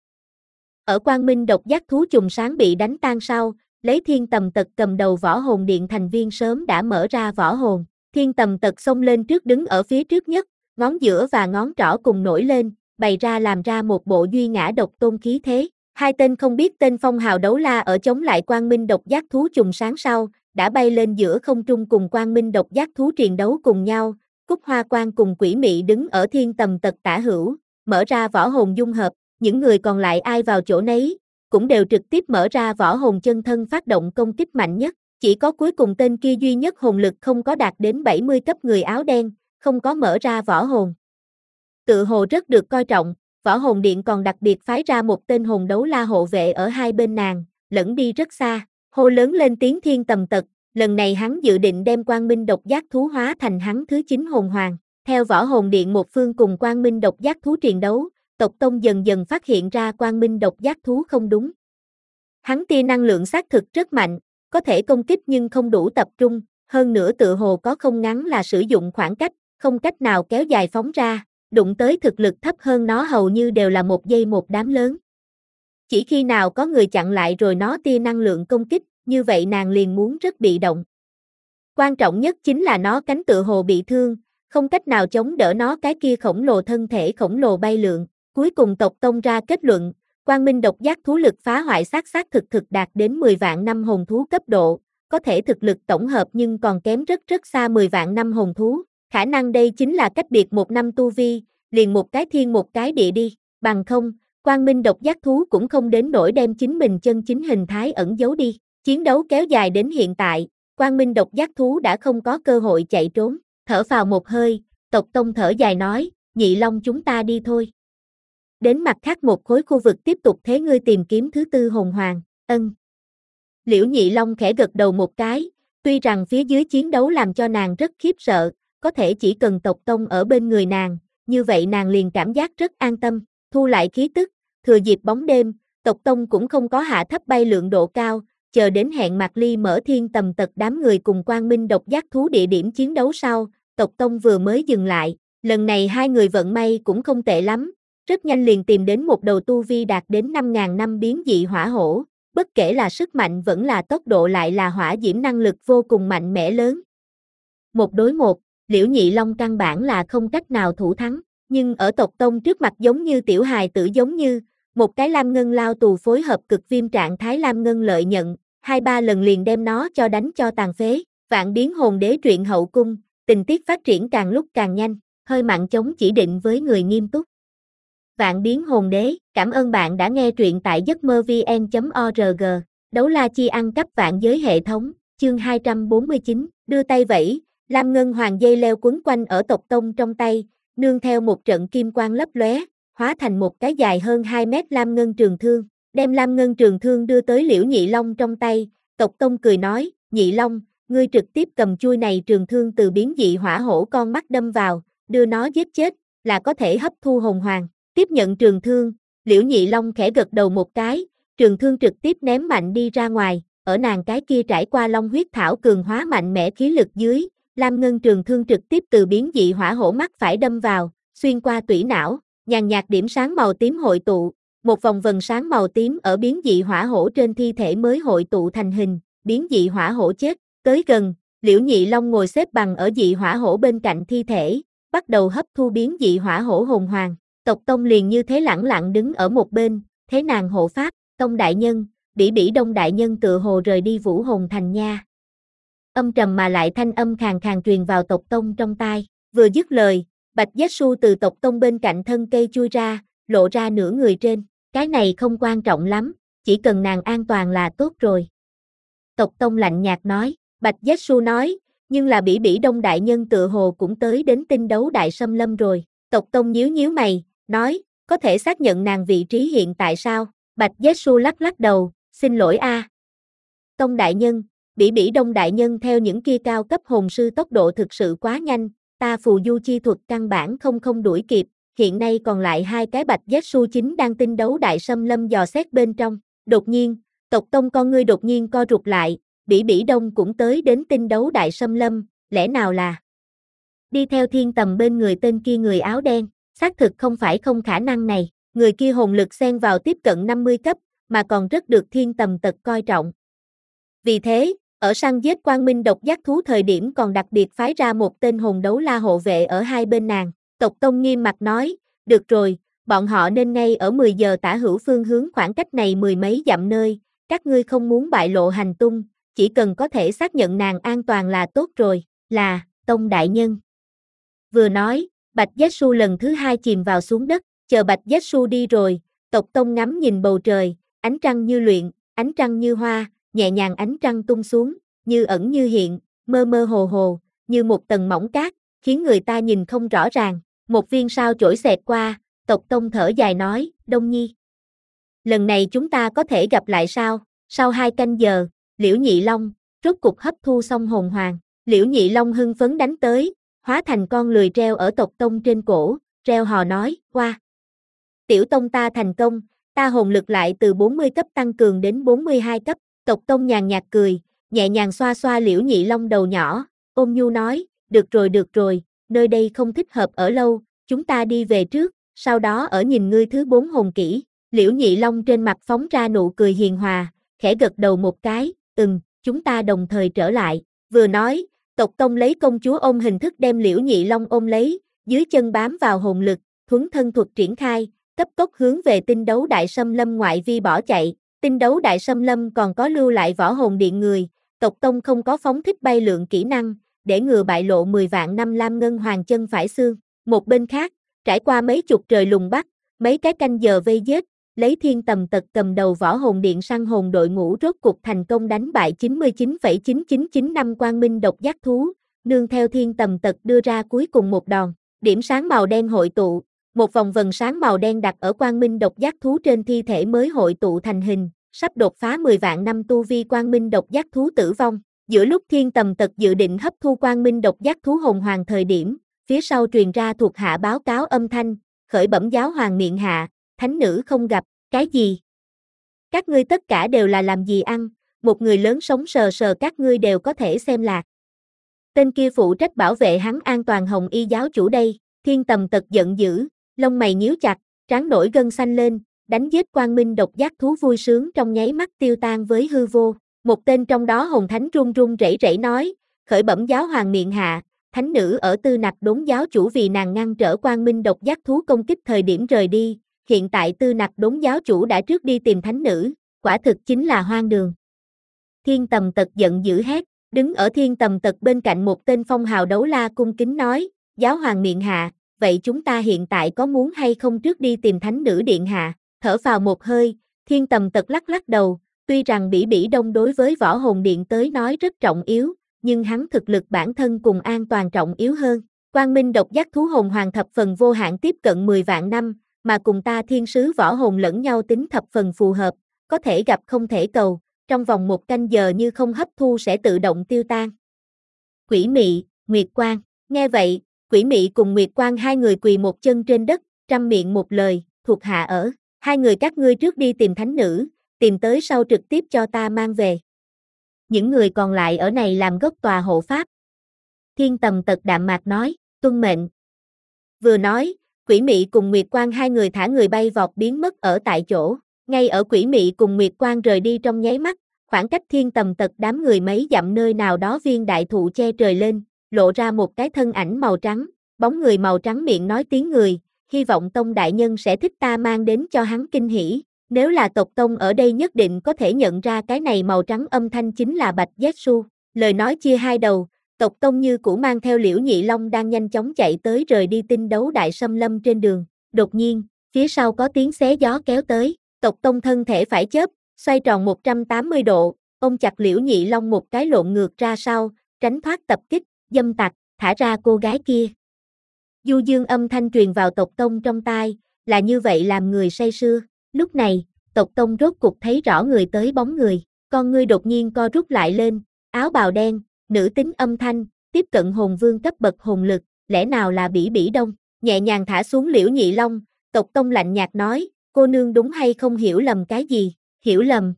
Ở Quang Minh độc giác thú chùm sáng bị đánh tan sau, lấy Thiên Tầm Tật cầm đầu Võ Hồn Điện thành viên sớm đã mở ra võ hồn. Thiên Tầm Tật xông lên trước đứng ở phía trước nhất, ngón giữa và ngón trỏ cùng nổi lên, bày ra làm ra một bộ duy ngã độc tôn khí thế. Hai tên không biết tên phong hào đấu la ở chống lại Quang Minh độc giác thú chùm sáng sau, đã bay lên giữa không trung cùng Quang Minh độc giác thú triền đấu cùng nhau. Cúc Hoa Quang cùng Quỷ Mị đứng ở Thiên Tầm Tật tả hữu, mở ra võ hồn dung hợp. Những người còn lại ai vào chỗ nấy, cũng đều trực tiếp mở ra võ hồn chân thân phát động công kích mạnh nhất. Chỉ có cuối cùng tên kia duy nhất hồn lực không có đạt đến bảy mươi cấp người áo đen, không có mở ra võ hồn. Tự hồ rất được coi trọng, Võ Hồn Điện còn đặc biệt phái ra một tên hồn đấu la hộ vệ ở hai bên nàng, lẫn đi rất xa, hô lớn lên tiếng Thiên Tầm Tật, lần này hắn dự định đem Quang Minh độc giác thú hóa thành hắn thứ chín hồn hoàng. Theo Võ Hồn Điện một phương cùng Quang Minh độc giác thú triền đấu, Tộc Tông dần dần phát hiện ra Quang Minh độc giác thú không đúng. Hắn tia năng lượng xác thực rất mạnh, có thể công kích nhưng không đủ tập trung, hơn nữa tự hồ có không ngắn là sử dụng khoảng cách, không cách nào kéo dài phóng ra, đụng tới thực lực thấp hơn nó hầu như đều là một giây một đám lớn. Chỉ khi nào có người chặn lại rồi nó tia năng lượng công kích, như vậy nàng liền muốn rất bị động. Quan trọng nhất chính là nó cánh tự hồ bị thương, không cách nào chống đỡ nó cái kia khổng lồ thân thể khổng lồ bay lượn. Cuối cùng Tộc Tông ra kết luận, Quang Minh độc giác thú lực phá hoại xác xác thực thực đạt đến mười vạn năm hồn thú cấp độ, có thể thực lực tổng hợp nhưng còn kém rất rất xa mười vạn năm hồn thú. Khả năng đây chính là cách biệt một năm tu vi, liền một cái thiên một cái địa đi, bằng không, Quang Minh độc giác thú cũng không đến nỗi đem chính mình chân chính hình thái ẩn giấu đi. Chiến đấu kéo dài đến hiện tại, Quang Minh độc giác thú đã không có cơ hội chạy trốn, thở phào một hơi, tộc tông thở dài nói, Nhị Long chúng ta đi thôi. Đến mặt khác một khối khu vực tiếp tục thế ngươi tìm kiếm thứ tư hồn hoàng, ân. Liễu Nhị Long khẽ gật đầu một cái, tuy rằng phía dưới chiến đấu làm cho nàng rất khiếp sợ, có thể chỉ cần tộc tông ở bên người nàng, như vậy nàng liền cảm giác rất an tâm, thu lại khí tức, thừa dịp bóng đêm, tộc tông cũng không có hạ thấp bay lượng độ cao, chờ đến hẹn Mạc Ly mở thiên tầm tật đám người cùng Quang Minh độc giác thú địa điểm chiến đấu sau, tộc tông vừa mới dừng lại, lần này hai người vận may cũng không tệ lắm, rất nhanh liền tìm đến một đầu tu vi đạt đến năm ngàn năm biến dị hỏa hổ, bất kể là sức mạnh vẫn là tốc độ lại là hỏa diễm năng lực vô cùng mạnh mẽ lớn. Một đối một, Liễu Nhị Long căn bản là không cách nào thủ thắng, nhưng ở tộc tông trước mặt giống như tiểu hài tử giống như, một cái lam ngân lao tù phối hợp cực viêm trạng thái lam ngân lợi nhận, hai ba lần liền đem nó cho đánh cho tàn phế, Vạn Biến Hồn Đế truyện hậu cung, tình tiết phát triển càng lúc càng nhanh, hơi mặn chống chỉ định với người nghiêm túc. Vạn Biến Hồn Đế, cảm ơn bạn đã nghe truyện tại giấc mơ vn chấm org, đấu la chi ăn cắp vạn giới hệ thống, chương hai trăm bốn mươi chín, đưa tay vẫy, lam ngân hoàng dây leo quấn quanh ở tộc tông trong tay, nương theo một trận kim quang lấp lóe, hóa thành một cái dài hơn hai mét lam ngân trường thương, đem lam ngân trường thương đưa tới Liễu Nhị Long trong tay, tộc tông cười nói, Nhị Long, ngươi trực tiếp cầm chuôi này trường thương từ biến dị hỏa hổ con mắt đâm vào, đưa nó giết chết, là có thể hấp thu hồn hoàng. Tiếp nhận trường thương, Liễu Nhị Long khẽ gật đầu một cái, trường thương trực tiếp ném mạnh đi ra ngoài, ở nàng cái kia trải qua long huyết thảo cường hóa mạnh mẽ khí lực dưới, lam ngân trường thương trực tiếp từ biến dị hỏa hổ mắt phải đâm vào, xuyên qua tủy não, nhàn nhạt điểm sáng màu tím hội tụ, một vòng vần sáng màu tím ở biến dị hỏa hổ trên thi thể mới hội tụ thành hình, biến dị hỏa hổ chết, tới gần, Liễu Nhị Long ngồi xếp bằng ở dị hỏa hổ bên cạnh thi thể, bắt đầu hấp thu biến dị hỏa hổ hồn hoàng. Tộc tông liền như thế lẳng lặng đứng ở một bên, thế nàng hộ pháp, tông đại nhân, bỉ bỉ đông đại nhân tựa hồ rời đi Vũ Hồn Thành nha. Âm trầm mà lại thanh âm khàn khàn truyền vào tộc tông trong tai, vừa dứt lời, Bạch Jessu từ tộc tông bên cạnh thân cây chui ra, lộ ra nửa người trên, cái này không quan trọng lắm, chỉ cần nàng an toàn là tốt rồi. Tộc tông lạnh nhạt nói, Bạch Jessu nói, nhưng là bỉ bỉ đông đại nhân tựa hồ cũng tới đến tinh đấu đại xâm lâm rồi, tộc tông nhíu nhíu mày, nói, có thể xác nhận nàng vị trí hiện tại sao? Bạch Jessu lắc lắc đầu, xin lỗi a. À. Tông đại nhân, bỉ bỉ đông đại nhân theo những kia cao cấp hồn sư tốc độ thực sự quá nhanh, ta phù du chi thuật căn bản không không đuổi kịp, hiện nay còn lại hai cái Bạch Jessu chính đang tinh đấu đại xâm lâm dò xét bên trong. Đột nhiên, tộc tông con ngươi đột nhiên co rụt lại, bỉ bỉ đông cũng tới đến tinh đấu đại xâm lâm, lẽ nào là đi theo thiên tầm bên người tên kia người áo đen? Xác thực không phải không khả năng này, người kia hồn lực xen vào tiếp cận năm mươi cấp, mà còn rất được thiên tầm tật coi trọng. Vì thế, ở săn giết Quang Minh độc giác thú thời điểm còn đặc biệt phái ra một tên hồn đấu la hộ vệ ở hai bên nàng. Tộc tông nghiêm mặt nói, được rồi, bọn họ nên ngay ở mười giờ tả hữu phương hướng khoảng cách này mười mấy dặm nơi, các ngươi không muốn bại lộ hành tung, chỉ cần có thể xác nhận nàng an toàn là tốt rồi, là, tông đại nhân. Vừa nói, Bạch Jessu lần thứ hai chìm vào xuống đất, chờ Bạch Jessu đi rồi, tộc tông ngắm nhìn bầu trời, ánh trăng như luyện, ánh trăng như hoa, nhẹ nhàng ánh trăng tung xuống, như ẩn như hiện, mơ mơ hồ hồ, như một tầng mỏng cát, khiến người ta nhìn không rõ ràng, một viên sao chổi xẹt qua, tộc tông thở dài nói, Đông Nhi. Lần này chúng ta có thể gặp lại sao? Sau hai canh giờ, Liễu Nhị Long, rốt cục hấp thu xong hồn hoàng, Liễu Nhị Long hưng phấn đánh tới, hóa thành con lười treo ở tộc tông trên cổ, reo hò nói, qua. Tiểu tông ta thành công, ta hồn lực lại từ bốn mươi cấp tăng cường đến bốn mươi hai cấp, tộc tông nhàn nhạt cười, nhẹ nhàng xoa xoa Liễu Nhị Long đầu nhỏ, ôm nhu nói, được rồi được rồi, nơi đây không thích hợp ở lâu, chúng ta đi về trước, sau đó ở nhìn ngươi thứ bốn hồn kỹ. Liễu Nhị Long trên mặt phóng ra nụ cười hiền hòa, khẽ gật đầu một cái, ừm, chúng ta đồng thời trở lại, vừa nói, tộc tông lấy công chúa ôm hình thức đem Liễu Nhị Long ôm lấy, dưới chân bám vào hồn lực, thuấn thân thuật triển khai, cấp tốc hướng về tinh đấu đại xâm lâm ngoại vi bỏ chạy, tinh đấu đại xâm lâm còn có lưu lại võ hồn điện người, tộc tông không có phóng thích bay lượng kỹ năng, để ngừa bại lộ mười vạn năm lam ngân hoàng chân phải xương. Một bên khác, trải qua mấy chục trời lùng bắt, mấy cái canh giờ vây giết, lấy Thiên Tầm Tật cầm đầu võ hồn điện săn hồn đội ngũ rốt cục thành công đánh bại chín mươi chín phẩy chín chín chín năm quang minh độc giác thú, nương theo Thiên Tầm Tật đưa ra cuối cùng một đòn. Điểm sáng màu đen hội tụ, một vòng vần sáng màu đen đặt ở quang minh độc giác thú trên thi thể mới hội tụ thành hình, sắp đột phá mười vạn năm tu vi quang minh độc giác thú tử vong. Giữa lúc Thiên Tầm Tật dự định hấp thu quang minh độc giác thú hồn hoàng thời điểm, phía sau truyền ra thuộc hạ báo cáo âm thanh, khởi bẩm giáo hoàng miệng hạ, thánh nữ không gặp. Cái gì? Các ngươi tất cả đều là làm gì ăn, một người lớn sống sờ sờ các ngươi đều có thể xem lạc. Tên kia phụ trách bảo vệ hắn an toàn hồng y giáo chủ đây. Thiên Tầm Tật giận dữ, lông mày nhíu chặt, trán nổi gân xanh lên, đánh giết quang minh độc giác thú vui sướng trong nháy mắt tiêu tan với hư vô. Một tên trong đó hồn thánh run run rẩy rẩy nói, khởi bẩm giáo hoàng miệng hạ, thánh nữ ở Tư Nặc Đốn giáo chủ vì nàng ngăn trở quang minh độc giác thú công kích thời điểm rời đi, hiện tại Tư Nặc Đốn giáo chủ đã trước đi tìm thánh nữ, quả thực chính là hoang đường. Thiên Tầm Tật giận dữ hét, đứng ở Thiên Tầm Tật bên cạnh một tên phong hào đấu la cung kính nói, giáo hoàng miệng hạ, vậy chúng ta hiện tại có muốn hay không trước đi tìm thánh nữ điện hạ? Thở vào một hơi, Thiên Tầm Tật lắc lắc đầu, tuy rằng Bỉ Bỉ Đông đối với võ hồn điện tới nói rất trọng yếu, nhưng hắn thực lực bản thân cùng an toàn trọng yếu hơn. Quang minh độc giác thú hồn hoàng thập phần vô hạn tiếp cận mười vạn năm, mà cùng ta thiên sứ võ hồn lẫn nhau tính thập phần phù hợp, có thể gặp không thể cầu, trong vòng một canh giờ như không hấp thu sẽ tự động tiêu tan. Quỷ Mị, Nguyệt Quang, nghe vậy, Quỷ Mị cùng Nguyệt Quang hai người quỳ một chân trên đất, trăm miệng một lời, thuộc hạ ở, hai người các ngươi trước đi tìm thánh nữ, tìm tới sau trực tiếp cho ta mang về. Những người còn lại ở này làm gốc tòa hộ pháp. Thiên Tầm Tật đạm mạc nói, tuân mệnh. Vừa nói, Quỷ Mị cùng Nguyệt Quang hai người thả người bay vọt biến mất ở tại chỗ. Ngay ở Quỷ Mị cùng Nguyệt Quang rời đi trong nháy mắt, khoảng cách Thiên Tầm Tật đám người mấy dặm nơi nào đó viên đại thụ che trời lên, lộ ra một cái thân ảnh màu trắng, bóng người màu trắng miệng nói tiếng người, hy vọng Tông đại nhân sẽ thích ta mang đến cho hắn kinh hỉ. Nếu là tộc Tông ở đây nhất định có thể nhận ra cái này màu trắng âm thanh chính là Bạch Giác Su. Lời nói chia hai đầu, tộc Tông như cũ mang theo Liễu Nhị Long đang nhanh chóng chạy tới rời đi tinh đấu đại xâm lâm trên đường. Đột nhiên, phía sau có tiếng xé gió kéo tới, tộc Tông thân thể phải chớp, xoay tròn một trăm tám mươi độ, ôm chặt Liễu Nhị Long một cái lộn ngược ra sau, tránh thoát tập kích, dâm tặc, thả ra cô gái kia. Du dương âm thanh truyền vào tộc Tông trong tai, là như vậy làm người say sưa. Lúc này, tộc Tông rốt cục thấy rõ người tới bóng người, con ngươi đột nhiên co rút lại lên, áo bào đen, nữ tính âm thanh, tiếp cận hồn vương cấp bậc hồn lực, lẽ nào là Bỉ Bỉ Đông? Nhẹ nhàng thả xuống Liễu Nhị Long, tộc Tông lạnh nhạt nói, cô nương đúng hay không hiểu lầm cái gì? Hiểu lầm.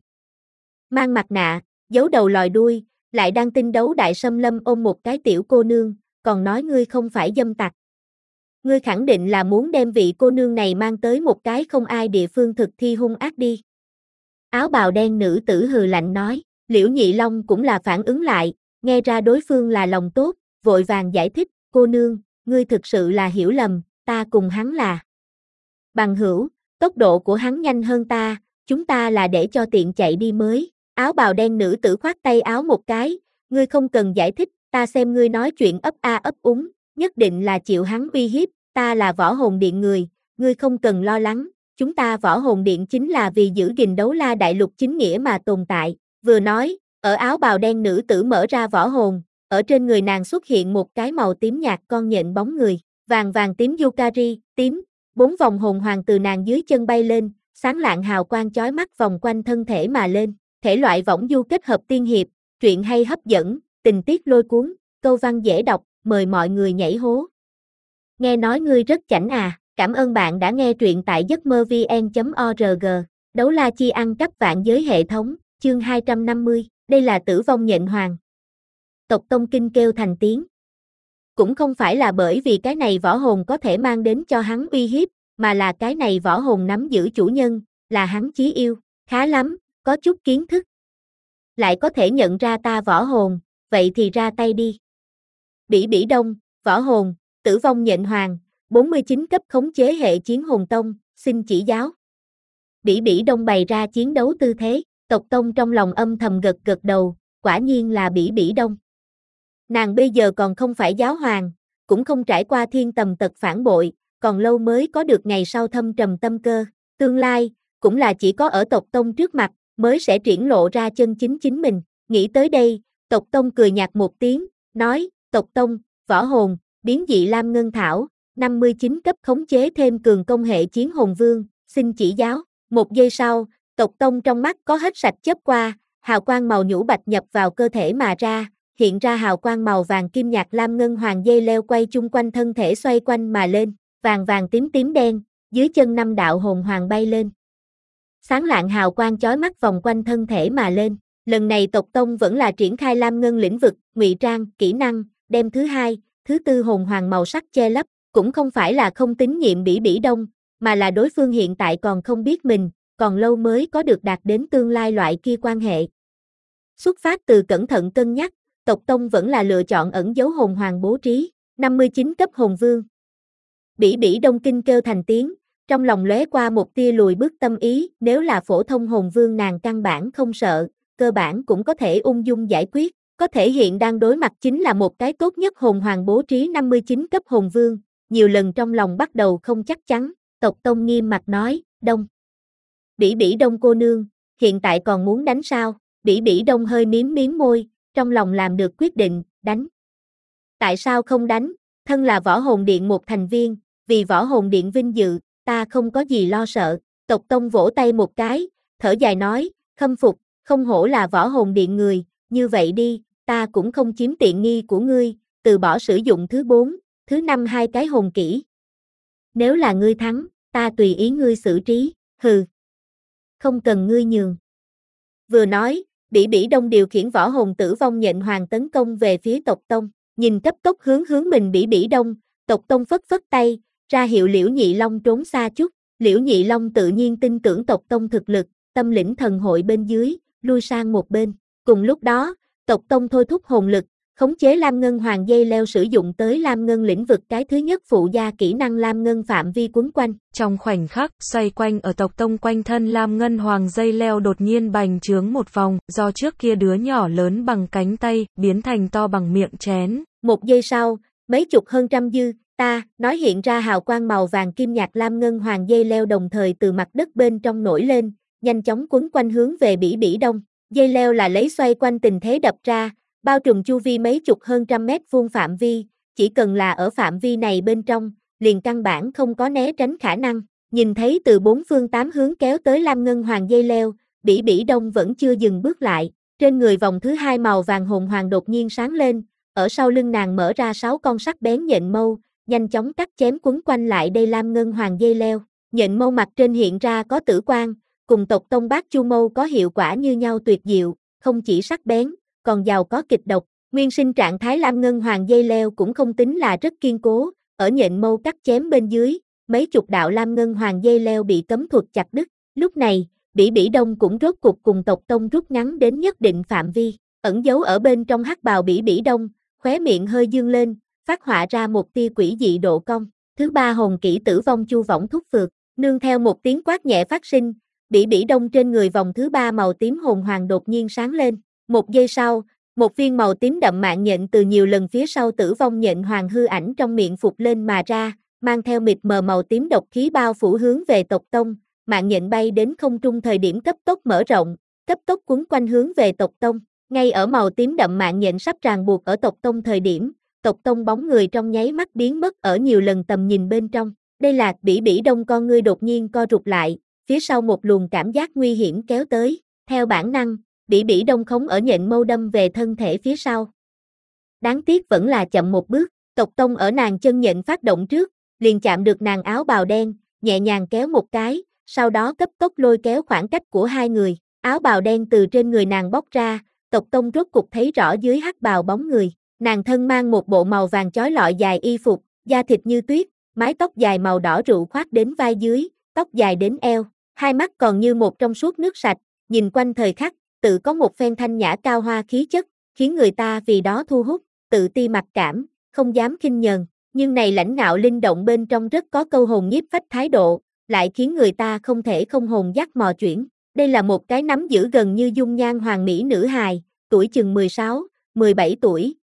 Mang mặt nạ, giấu đầu lòi đuôi, lại đang tinh đấu đại xâm lâm ôm một cái tiểu cô nương, còn nói ngươi không phải dâm tặc. Ngươi khẳng định là muốn đem vị cô nương này mang tới một cái không ai địa phương thực thi hung ác đi. Áo bào đen nữ tử hừ lạnh nói, Liễu Nhị Long cũng là phản ứng lại, nghe ra đối phương là lòng tốt, vội vàng giải thích, cô nương, ngươi thực sự là hiểu lầm, ta cùng hắn là bằng hữu, tốc độ của hắn nhanh hơn ta, chúng ta là để cho tiện chạy đi mới. Áo bào đen nữ tử khoát tay áo một cái, ngươi không cần giải thích, ta xem ngươi nói chuyện ấp a ấp úng, nhất định là chịu hắn uy hiếp, ta là võ hồn điện người, ngươi không cần lo lắng, chúng ta võ hồn điện chính là vì giữ gìn đấu la đại lục chính nghĩa mà tồn tại. Vừa nói, ở áo bào đen nữ tử mở ra võ hồn, ở trên người nàng xuất hiện một cái màu tím nhạt con nhện bóng người, vàng vàng tím Yukari, tím, bốn vòng hồn hoàng từ nàng dưới chân bay lên, sáng lạng hào quang chói mắt vòng quanh thân thể mà lên, thể loại võng du kết hợp tiên hiệp, truyện hay hấp dẫn, tình tiết lôi cuốn, câu văn dễ đọc, mời mọi người nhảy hố. Nghe nói ngươi rất chảnh à, cảm ơn bạn đã nghe truyện tại giấc mơ vn chấm org, đấu la chi ăn cắp vạn giới hệ thống, chương hai trăm năm mươi, đây là tử vong nhện hoàng. Tộc Tông kinh kêu thành tiếng. Cũng không phải là bởi vì cái này võ hồn có thể mang đến cho hắn uy hiếp, mà là cái này võ hồn nắm giữ chủ nhân, là hắn chí yêu, khá lắm, có chút kiến thức. Lại có thể nhận ra ta võ hồn, vậy thì ra tay đi. Bỉ Bỉ Đông, võ hồn, tử vong nhện hoàng, bốn mươi chín cấp khống chế hệ chiến hồn tông, xin chỉ giáo. Bỉ Bỉ Đông bày ra chiến đấu tư thế, tộc Tông trong lòng âm thầm gật gật đầu, quả nhiên là Bỉ Bỉ Đông. Nàng bây giờ còn không phải giáo hoàng, cũng không trải qua thiên tầm tật phản bội, còn lâu mới có được ngày sau thâm trầm tâm cơ. Tương lai, cũng là chỉ có ở tộc tông trước mặt, mới sẽ triển lộ ra chân chính chính mình. Nghĩ tới đây, tộc tông cười nhạt một tiếng, nói, tộc tông, võ hồn, biến dị lam ngân thảo, năm mươi chín cấp khống chế thêm cường công hệ chiến hồn vương, xin chỉ giáo. Một giây sau, tộc tông trong mắt có hết sạch chớp qua, hào quang màu nhũ bạch nhập vào cơ thể mà ra, hiện ra hào quang màu vàng kim nhạt lam ngân hoàng dây leo quay chung quanh thân thể xoay quanh mà lên, vàng vàng tím tím đen, dưới chân năm đạo hồn hoàng bay lên. Sáng lạng hào quang chói mắt vòng quanh thân thể mà lên, lần này tộc tông vẫn là triển khai lam ngân lĩnh vực, ngụy trang, kỹ năng, đem thứ hai, thứ tư hồn hoàng màu sắc che lấp, cũng không phải là không tín nhiệm Bỉ Bỉ Đông, mà là đối phương hiện tại còn không biết mình, còn lâu mới có được đạt đến tương lai loại kia quan hệ. Xuất phát từ cẩn thận cân nhắc, tộc tông vẫn là lựa chọn ẩn giấu hồn hoàng bố trí, năm mươi chín cấp hồn vương. Bỉ Bỉ Đông kinh kêu thành tiếng, trong lòng lóe qua một tia lùi bước tâm ý, nếu là phổ thông hồn vương nàng căn bản không sợ, cơ bản cũng có thể ung dung giải quyết, có thể hiện đang đối mặt chính là một cái tốt nhất hồn hoàng bố trí năm mươi chín cấp hồn vương, nhiều lần trong lòng bắt đầu không chắc chắn, tộc tông nghiêm mặt nói, Đông. Bỉ Bỉ Đông cô nương, hiện tại còn muốn đánh sao? Bỉ Bỉ Đông hơi miếm miếm môi, trong lòng làm được quyết định, đánh. Tại sao không đánh? Thân là võ hồn điện một thành viên, vì võ hồn điện vinh dự, ta không có gì lo sợ. Tộc tông vỗ tay một cái, thở dài nói, khâm phục, không hổ là võ hồn điện người, như vậy đi, ta cũng không chiếm tiện nghi của ngươi, từ bỏ sử dụng thứ bốn, thứ năm hai cái hồn kỹ. Nếu là ngươi thắng, ta tùy ý ngươi xử trí, hừ. Không cần ngươi nhường. Vừa nói, Bỉ Bỉ Đông điều khiển võ hồn tử vong nhện hoàng tấn công về phía tộc tông, nhìn cấp tốc hướng hướng mình Bỉ Bỉ Đông, tộc tông phất phất tay, ra hiệu Liễu Nhị Long trốn xa chút, Liễu Nhị Long tự nhiên tin tưởng tộc tông thực lực, tâm lĩnh thần hội bên dưới, lui sang một bên. Cùng lúc đó, tộc tông thôi thúc hồn lực, khống chế lam ngân hoàng dây leo sử dụng tới lam ngân lĩnh vực cái thứ nhất phụ gia kỹ năng lam ngân phạm vi quấn quanh. Trong khoảnh khắc, xoay quanh ở tộc tông quanh thân lam ngân hoàng dây leo đột nhiên bành trướng một vòng, do trước kia đứa nhỏ lớn bằng cánh tay, biến thành to bằng miệng chén. Một giây sau, mấy chục hơn trăm dư, ta, nói hiện ra hào quang màu vàng kim nhạt lam ngân hoàng dây leo đồng thời từ mặt đất bên trong nổi lên, nhanh chóng quấn quanh hướng về Bỉ Bỉ Đông. Dây leo là lấy xoay quanh tình thế đập ra, bao trùm chu vi mấy chục hơn trăm mét vuông phạm vi, chỉ cần là ở phạm vi này bên trong, liền căn bản không có né tránh khả năng. Nhìn thấy từ bốn phương tám hướng kéo tới lam ngân hoàng dây leo, Bỉ Bỉ Đông vẫn chưa dừng bước lại, trên người vòng thứ hai màu vàng hồn hoàng đột nhiên sáng lên, ở sau lưng nàng mở ra sáu con sắc bén nhện mâu, nhanh chóng cắt chém quấn quanh lại đây lam ngân hoàng dây leo. Nhện mâu mặt trên hiện ra có tử quang, cùng tộc tông bát chu mâu có hiệu quả như nhau tuyệt diệu, không chỉ sắc bén, còn giàu có kịch độc. Nguyên sinh trạng thái lam ngân hoàng dây leo cũng không tính là rất kiên cố, ở nhện mâu cắt chém bên dưới, mấy chục đạo lam ngân hoàng dây leo bị cấm thuật chặt đứt. Lúc này, Bỉ Bỉ Đông cũng rốt cục cùng tộc tông rút ngắn đến nhất định phạm vi, ẩn giấu ở bên trong hắc bào Bỉ Bỉ Đông, khóe miệng hơi dương lên, phát họa ra một tia quỷ dị độ cong. Thứ ba hồn kỹ tử vong chu võng thúc phược, nương theo một tiếng quát nhẹ phát sinh, Bỉ Bỉ Đông trên người vòng thứ ba màu tím hồn hoàng đột nhiên sáng lên. Một giây sau, một viên màu tím đậm mạng nhện từ nhiều lần phía sau tử vong nhện hoàng hư ảnh trong miệng phục lên mà ra, mang theo mịt mờ màu tím độc khí bao phủ hướng về tộc tông. Mạng nhện bay đến không trung thời điểm cấp tốc mở rộng, cấp tốc quấn quanh hướng về tộc tông. Ngay ở màu tím đậm mạng nhện sắp ràng buộc ở tộc tông thời điểm, tộc tông bóng người trong nháy mắt biến mất ở nhiều lần tầm nhìn bên trong. Đây là Bỉ Bỉ Đông con ngươi đột nhiên co rụt lại, phía sau một luồng cảm giác nguy hiểm kéo tới. Theo bản năng, Bỉ Bỉ Đông khống ở nhện mâu đâm về thân thể phía sau. Đáng tiếc vẫn là chậm một bước, tộc tông ở nàng chân nhện phát động trước, liền chạm được nàng áo bào đen, nhẹ nhàng kéo một cái, sau đó cấp tốc lôi kéo khoảng cách của hai người. Áo bào đen từ trên người nàng bóc ra, tộc tông rốt cục thấy rõ dưới hắc bào bóng người. Nàng thân mang một bộ màu vàng chói lọi dài y phục, da thịt như tuyết, mái tóc dài màu đỏ rượu khoác đến vai dưới, tóc dài đến eo, hai mắt còn như một trong suốt nước sạch, nhìn quanh thời khắc, tự có một phen thanh nhã cao hoa khí chất, khiến người ta vì đó thu hút, tự ti mặc cảm, không dám khinh nhờn, nhưng này lãnh ngạo linh động bên trong rất có câu hồn nhiếp phách thái độ, lại khiến người ta không thể không hồn dắt mò chuyển. Đây là một cái nắm giữ gần như dung nhan hoàng mỹ nữ hài, tuổi chừng mười sáu, mười bảy tuổi,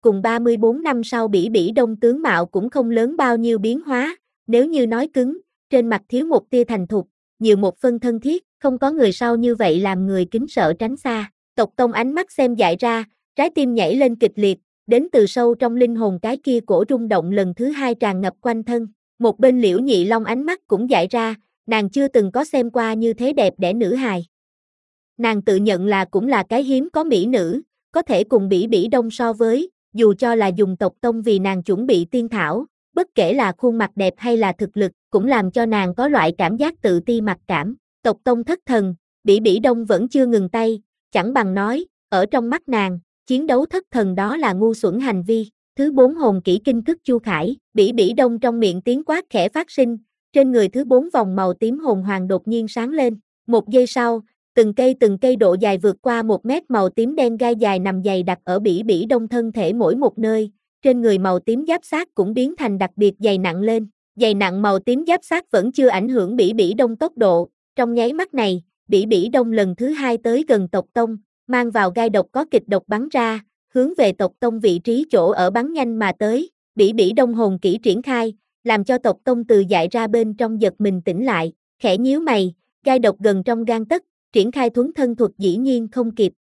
cùng ba mươi bốn năm sau Bỉ Bỉ Đông tướng mạo cũng không lớn bao nhiêu biến hóa, nếu như nói cứng, trên mặt thiếu một tia thành thục, nhiều một phân thân thiết, không có người sau như vậy làm người kính sợ tránh xa. Tộc Tông ánh mắt xem dại ra, trái tim nhảy lên kịch liệt, đến từ sâu trong linh hồn cái kia cổ rung động lần thứ hai tràn ngập quanh thân. Một bên Liễu Nhị Long ánh mắt cũng dại ra, nàng chưa từng có xem qua như thế đẹp đẽ nữ hài. Nàng tự nhận là cũng là cái hiếm có mỹ nữ, có thể cùng Bỉ Bỉ Đông so với, dù cho là dùng Tộc Tông vì nàng chuẩn bị tiên thảo, bất kể là khuôn mặt đẹp hay là thực lực, cũng làm cho nàng có loại cảm giác tự ti mặc cảm. Tộc Tông thất thần, Bỉ Bỉ Đông vẫn chưa ngừng tay, chẳng bằng nói, ở trong mắt nàng, chiến đấu thất thần đó là ngu xuẩn hành vi. Thứ bốn hồn kỹ kinh cức Chu Khải, Bỉ Bỉ Đông trong miệng tiếng quát khẽ phát sinh, trên người thứ bốn vòng màu tím hồn hoàng đột nhiên sáng lên. Một giây sau, từng cây từng cây độ dài vượt qua một mét màu tím đen gai dài nằm dày đặt ở Bỉ Bỉ Đông thân thể mỗi một nơi, trên người màu tím giáp xác cũng biến thành đặc biệt dày nặng lên. Dày nặng màu tím giáp xác vẫn chưa ảnh hưởng Bỉ Bỉ Đông tốc độ, trong nháy mắt này, Bỉ Bỉ Đông lần thứ hai tới gần Tộc Tông, mang vào gai độc có kịch độc bắn ra, hướng về Tộc Tông vị trí chỗ ở bắn nhanh mà tới. Bỉ Bỉ Đông hồn kỹ triển khai, làm cho Tộc Tông từ dại ra bên trong giật mình tỉnh lại, khẽ nhíu mày, gai độc gần trong gang tấc, triển khai thuấn thân thuật dĩ nhiên không kịp.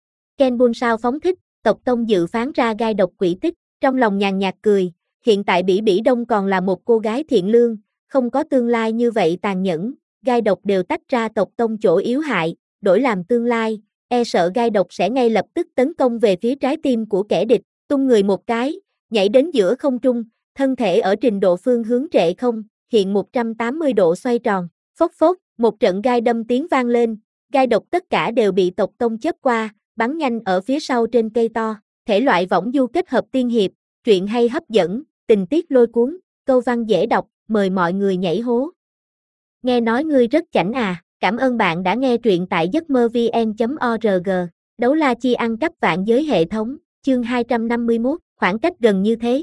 Ken Bun sao phóng thích, Tộc Tông dự phán ra gai độc quỷ tích, trong lòng nhàn nhạt cười, hiện tại Bỉ Bỉ Đông còn là một cô gái thiện lương, không có tương lai như vậy tàn nhẫn, gai độc đều tách ra Tộc Tông chỗ yếu hại, đổi làm tương lai, e sợ gai độc sẽ ngay lập tức tấn công về phía trái tim của kẻ địch, tung người một cái, nhảy đến giữa không trung, thân thể ở trình độ phương hướng trệ không, hiện một trăm tám mươi độ xoay tròn, phốc phốc, một trận gai đâm tiếng vang lên, gai độc tất cả đều bị Tộc Tông chớp qua, bắn nhanh ở phía sau trên cây to, thể loại võng du kết hợp tiên hiệp, truyện hay hấp dẫn, tình tiết lôi cuốn, câu văn dễ đọc, mời mọi người nhảy hố. Nghe nói ngươi rất chảnh à, cảm ơn bạn đã nghe truyện tại giấc mơ vn chấm org, đấu la chi ăn cắp vạn giới hệ thống, chương hai trăm năm mươi mốt, khoảng cách gần như thế.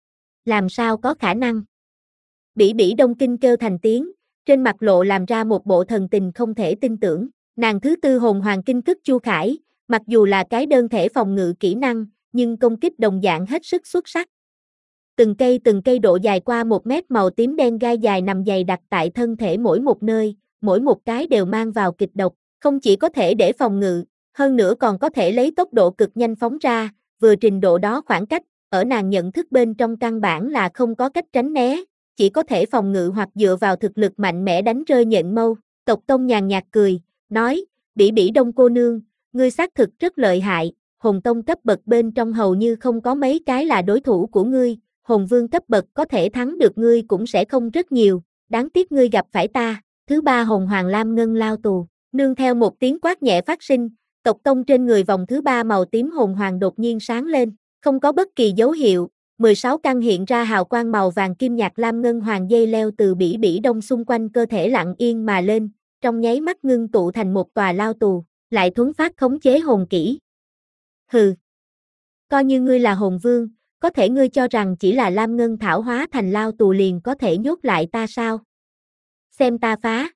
Làm sao có khả năng? Bỉ Bỉ Đông kinh kêu thành tiếng, trên mặt lộ làm ra một bộ thần tình không thể tin tưởng, nàng thứ tư hồn hoàng kinh cức Chu Khải, mặc dù là cái đơn thể phòng ngự kỹ năng, nhưng công kích đồng dạng hết sức xuất sắc. Từng cây từng cây độ dài qua một mét màu tím đen gai dài nằm dày đặt tại thân thể mỗi một nơi, mỗi một cái đều mang vào kịch độc, không chỉ có thể để phòng ngự, hơn nữa còn có thể lấy tốc độ cực nhanh phóng ra, vừa trình độ đó khoảng cách, ở nàng nhận thức bên trong căn bản là không có cách tránh né, chỉ có thể phòng ngự hoặc dựa vào thực lực mạnh mẽ đánh rơi nhện mâu. Tộc Tông nhàn nhạt cười, nói, Bỉ Bỉ Đông cô nương, ngươi xác thực rất lợi hại, hồn tông cấp bậc bên trong hầu như không có mấy cái là đối thủ của ngươi, hồn vương cấp bậc có thể thắng được ngươi cũng sẽ không rất nhiều, đáng tiếc ngươi gặp phải ta. Thứ ba hồn hoàng lam ngân lao tù, nương theo một tiếng quát nhẹ phát sinh, Tộc Tông trên người vòng thứ ba màu tím hồn hoàng đột nhiên sáng lên, không có bất kỳ dấu hiệu, mười sáu căn hiện ra hào quang màu vàng kim nhạt lam ngân hoàng dây leo từ Bỉ Bỉ Đông xung quanh cơ thể lặng yên mà lên, trong nháy mắt ngưng tụ thành một tòa lao tù, lại thuấn phát khống chế hồn kỹ. Hừ, coi như ngươi là hồn vương, có thể ngươi cho rằng chỉ là lam ngân thảo hóa thành lao tù liền có thể nhốt lại ta sao? Xem ta phá.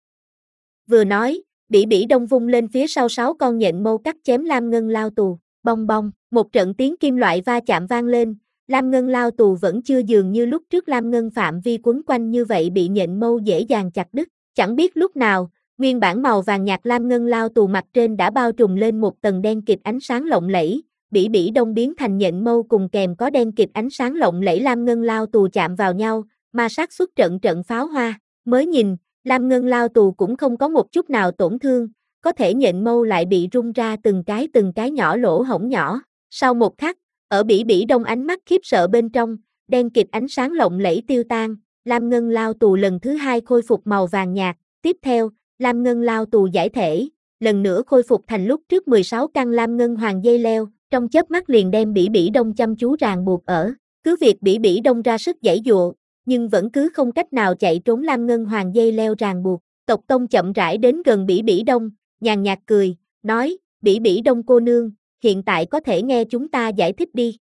Vừa nói, Bỉ Bỉ Đông vung lên phía sau sáu con nhện mâu cắt chém lam ngân lao tù, bong bong, một trận tiếng kim loại va chạm vang lên, lam ngân lao tù vẫn chưa dường như lúc trước lam ngân phạm vi quấn quanh như vậy bị nhện mâu dễ dàng chặt đứt, chẳng biết lúc nào, nguyên bản màu vàng nhạt lam ngân lao tù mặt trên đã bao trùm lên một tầng đen kịt ánh sáng lộng lẫy, Bỉ Bỉ Đông biến thành nhện mâu cùng kèm có đen kịt ánh sáng lộng lẫy lam ngân lao tù chạm vào nhau, ma sát xuất trận trận pháo hoa, mới nhìn, lam ngân lao tù cũng không có một chút nào tổn thương, có thể nhện mâu lại bị rung ra từng cái từng cái nhỏ lỗ hổng nhỏ, sau một khắc, ở Bỉ Bỉ Đông ánh mắt khiếp sợ bên trong, đen kịt ánh sáng lộng lẫy tiêu tan, lam ngân lao tù lần thứ hai khôi phục màu vàng nhạt, tiếp theo, lam ngân lao tù giải thể, lần nữa khôi phục thành lúc trước mười sáu căn lam ngân hoàng dây leo, trong chớp mắt liền đem Bỉ Bỉ Đông chăm chú ràng buộc ở, cứ việc Bỉ Bỉ Đông ra sức giãy giụa, nhưng vẫn cứ không cách nào chạy trốn lam ngân hoàng dây leo ràng buộc. Tộc Tông chậm rãi đến gần Bỉ Bỉ Đông, nhàn nhạt cười, nói, Bỉ Bỉ Đông cô nương, hiện tại có thể nghe chúng ta giải thích đi.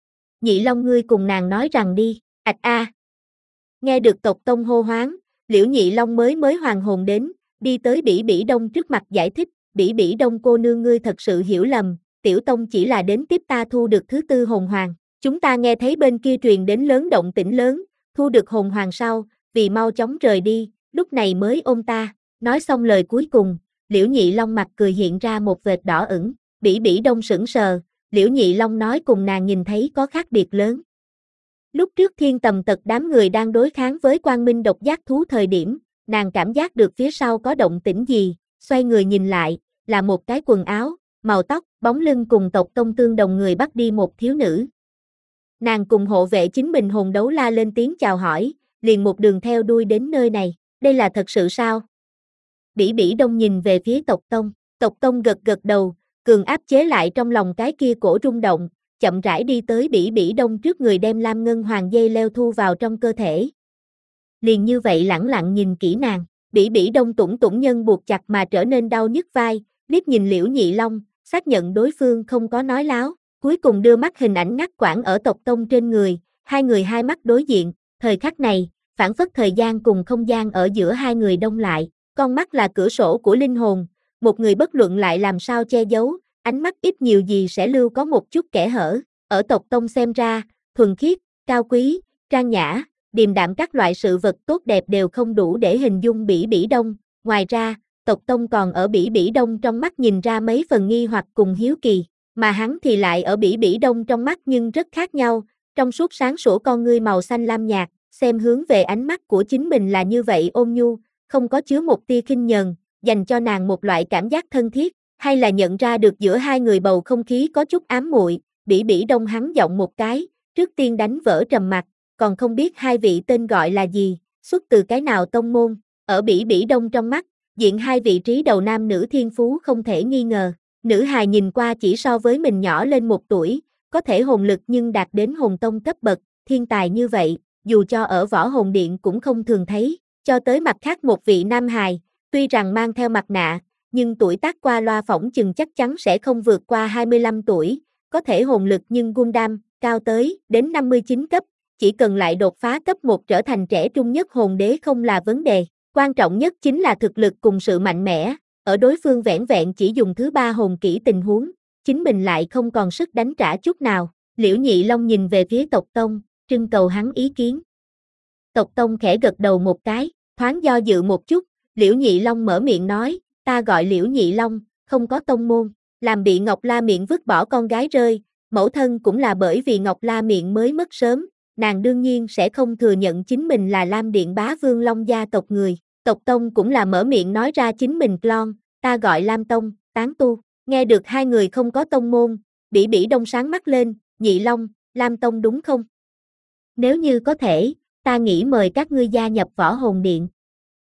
Nhị Long ngươi cùng nàng nói rằng đi, ạch a. Nghe được Tộc Tông hô hoáng, Liễu Nhị Long mới mới hoàn hồn đến, đi tới Bỉ Bỉ Đông trước mặt giải thích, Bỉ Bỉ Đông cô nương ngươi thật sự hiểu lầm, Tiểu Tông chỉ là đến tiếp ta thu được thứ tư hồn hoàng, Chúng ta nghe thấy bên kia truyền đến lớn động tĩnh lớn, thu được hồn hoàng sau, vì mau chóng rời đi, lúc này mới ôm ta. Nói xong lời cuối cùng, Liễu Nhị Long mặt cười hiện ra một vệt đỏ ửng, Bỉ Bỉ Đông sững sờ, Liễu Nhị Long nói cùng nàng nhìn thấy có khác biệt lớn. Lúc trước Thiên Tầm Tật đám người đang đối kháng với Quang Minh độc giác thú thời điểm, nàng cảm giác được phía sau có động tĩnh gì, xoay người nhìn lại, là một cái quần áo, màu tóc, bóng lưng cùng tộc tông tương đồng người bắt đi một thiếu nữ. Nàng cùng hộ vệ chính mình hồn đấu la lên tiếng chào hỏi, liền một đường theo đuôi đến nơi này, đây là thật sự sao? Bỉ Bỉ Đông nhìn về phía tộc tông, tộc tông gật gật đầu, cường áp chế lại trong lòng cái kia cổ rung động, chậm rãi đi tới Bỉ Bỉ Đông trước người đem lam ngân hoàng dây leo thu vào trong cơ thể. Liền như vậy lẳng lặng nhìn kỹ nàng, Bỉ Bỉ Đông tủng tủng nhân buộc chặt mà trở nên đau nhức vai, liếc nhìn Liễu Nhị Long, xác nhận đối phương không có nói láo, cuối cùng đưa mắt hình ảnh ngắt quãng ở tộc tông trên người, hai người hai mắt đối diện, thời khắc này, phản phất thời gian cùng không gian ở giữa hai người đông lại, con mắt là cửa sổ của linh hồn, một người bất luận lại làm sao che giấu, ánh mắt ít nhiều gì sẽ lưu có một chút kẽ hở, ở tộc tông xem ra, thuần khiết, cao quý, trang nhã, điềm đạm các loại sự vật tốt đẹp đều không đủ để hình dung Bỉ Bỉ Đông, ngoài ra, tộc tông còn ở Bỉ Bỉ Đông trong mắt nhìn ra mấy phần nghi hoặc cùng hiếu kỳ, mà hắn thì lại ở Bỉ Bỉ Đông trong mắt nhưng rất khác nhau, trong suốt sáng sủa con ngươi màu xanh lam nhạt, xem hướng về ánh mắt của chính mình là như vậy ôn nhu, không có chứa một tia khinh nhờn, dành cho nàng một loại cảm giác thân thiết, hay là nhận ra được giữa hai người bầu không khí có chút ám muội, Bỉ Bỉ Đông hắn giọng một cái, trước tiên đánh vỡ trầm mặc, còn không biết hai vị tên gọi là gì, xuất từ cái nào tông môn, ở Bỉ Bỉ Đông trong mắt, diện hai vị trí đầu nam nữ thiên phú không thể nghi ngờ, nữ hài nhìn qua chỉ so với mình nhỏ lên một tuổi, có thể hồn lực nhưng đạt đến hồn tông cấp bậc, thiên tài như vậy, dù cho ở võ hồn điện cũng không thường thấy, cho tới mặt khác một vị nam hài, tuy rằng mang theo mặt nạ, nhưng tuổi tác qua loa phỏng chừng chắc chắn sẽ không vượt qua hai mươi lăm tuổi, có thể hồn lực nhưng Gundam, cao tới, đến năm mươi chín cấp, chỉ cần lại đột phá cấp một trở thành trẻ trung nhất hồn đế không là vấn đề, quan trọng nhất chính là thực lực cùng sự mạnh mẽ, ở đối phương vẻn vẹn chỉ dùng thứ ba hồn kỹ tình huống, chính mình lại không còn sức đánh trả chút nào, Liễu Nhị Long nhìn về phía tộc tông, trưng cầu hắn ý kiến. Tộc tông khẽ gật đầu một cái, thoáng do dự một chút, Liễu Nhị Long mở miệng nói, ta gọi Liễu Nhị Long, không có tông môn, làm bị Ngọc La Miệng vứt bỏ con gái rơi, mẫu thân cũng là bởi vì Ngọc La Miệng mới mất sớm, nàng đương nhiên sẽ không thừa nhận chính mình là Lam Điện Bá Vương Long gia tộc người, tộc tông cũng là mở miệng nói ra chính mình clone, ta gọi Lam Tông, tán tu, nghe được hai người không có tông môn, Bỉ Bỉ Đông sáng mắt lên, Nhị Long, Lam Tông đúng không? Nếu như có thể, ta nghĩ mời các ngươi gia nhập võ hồn điện.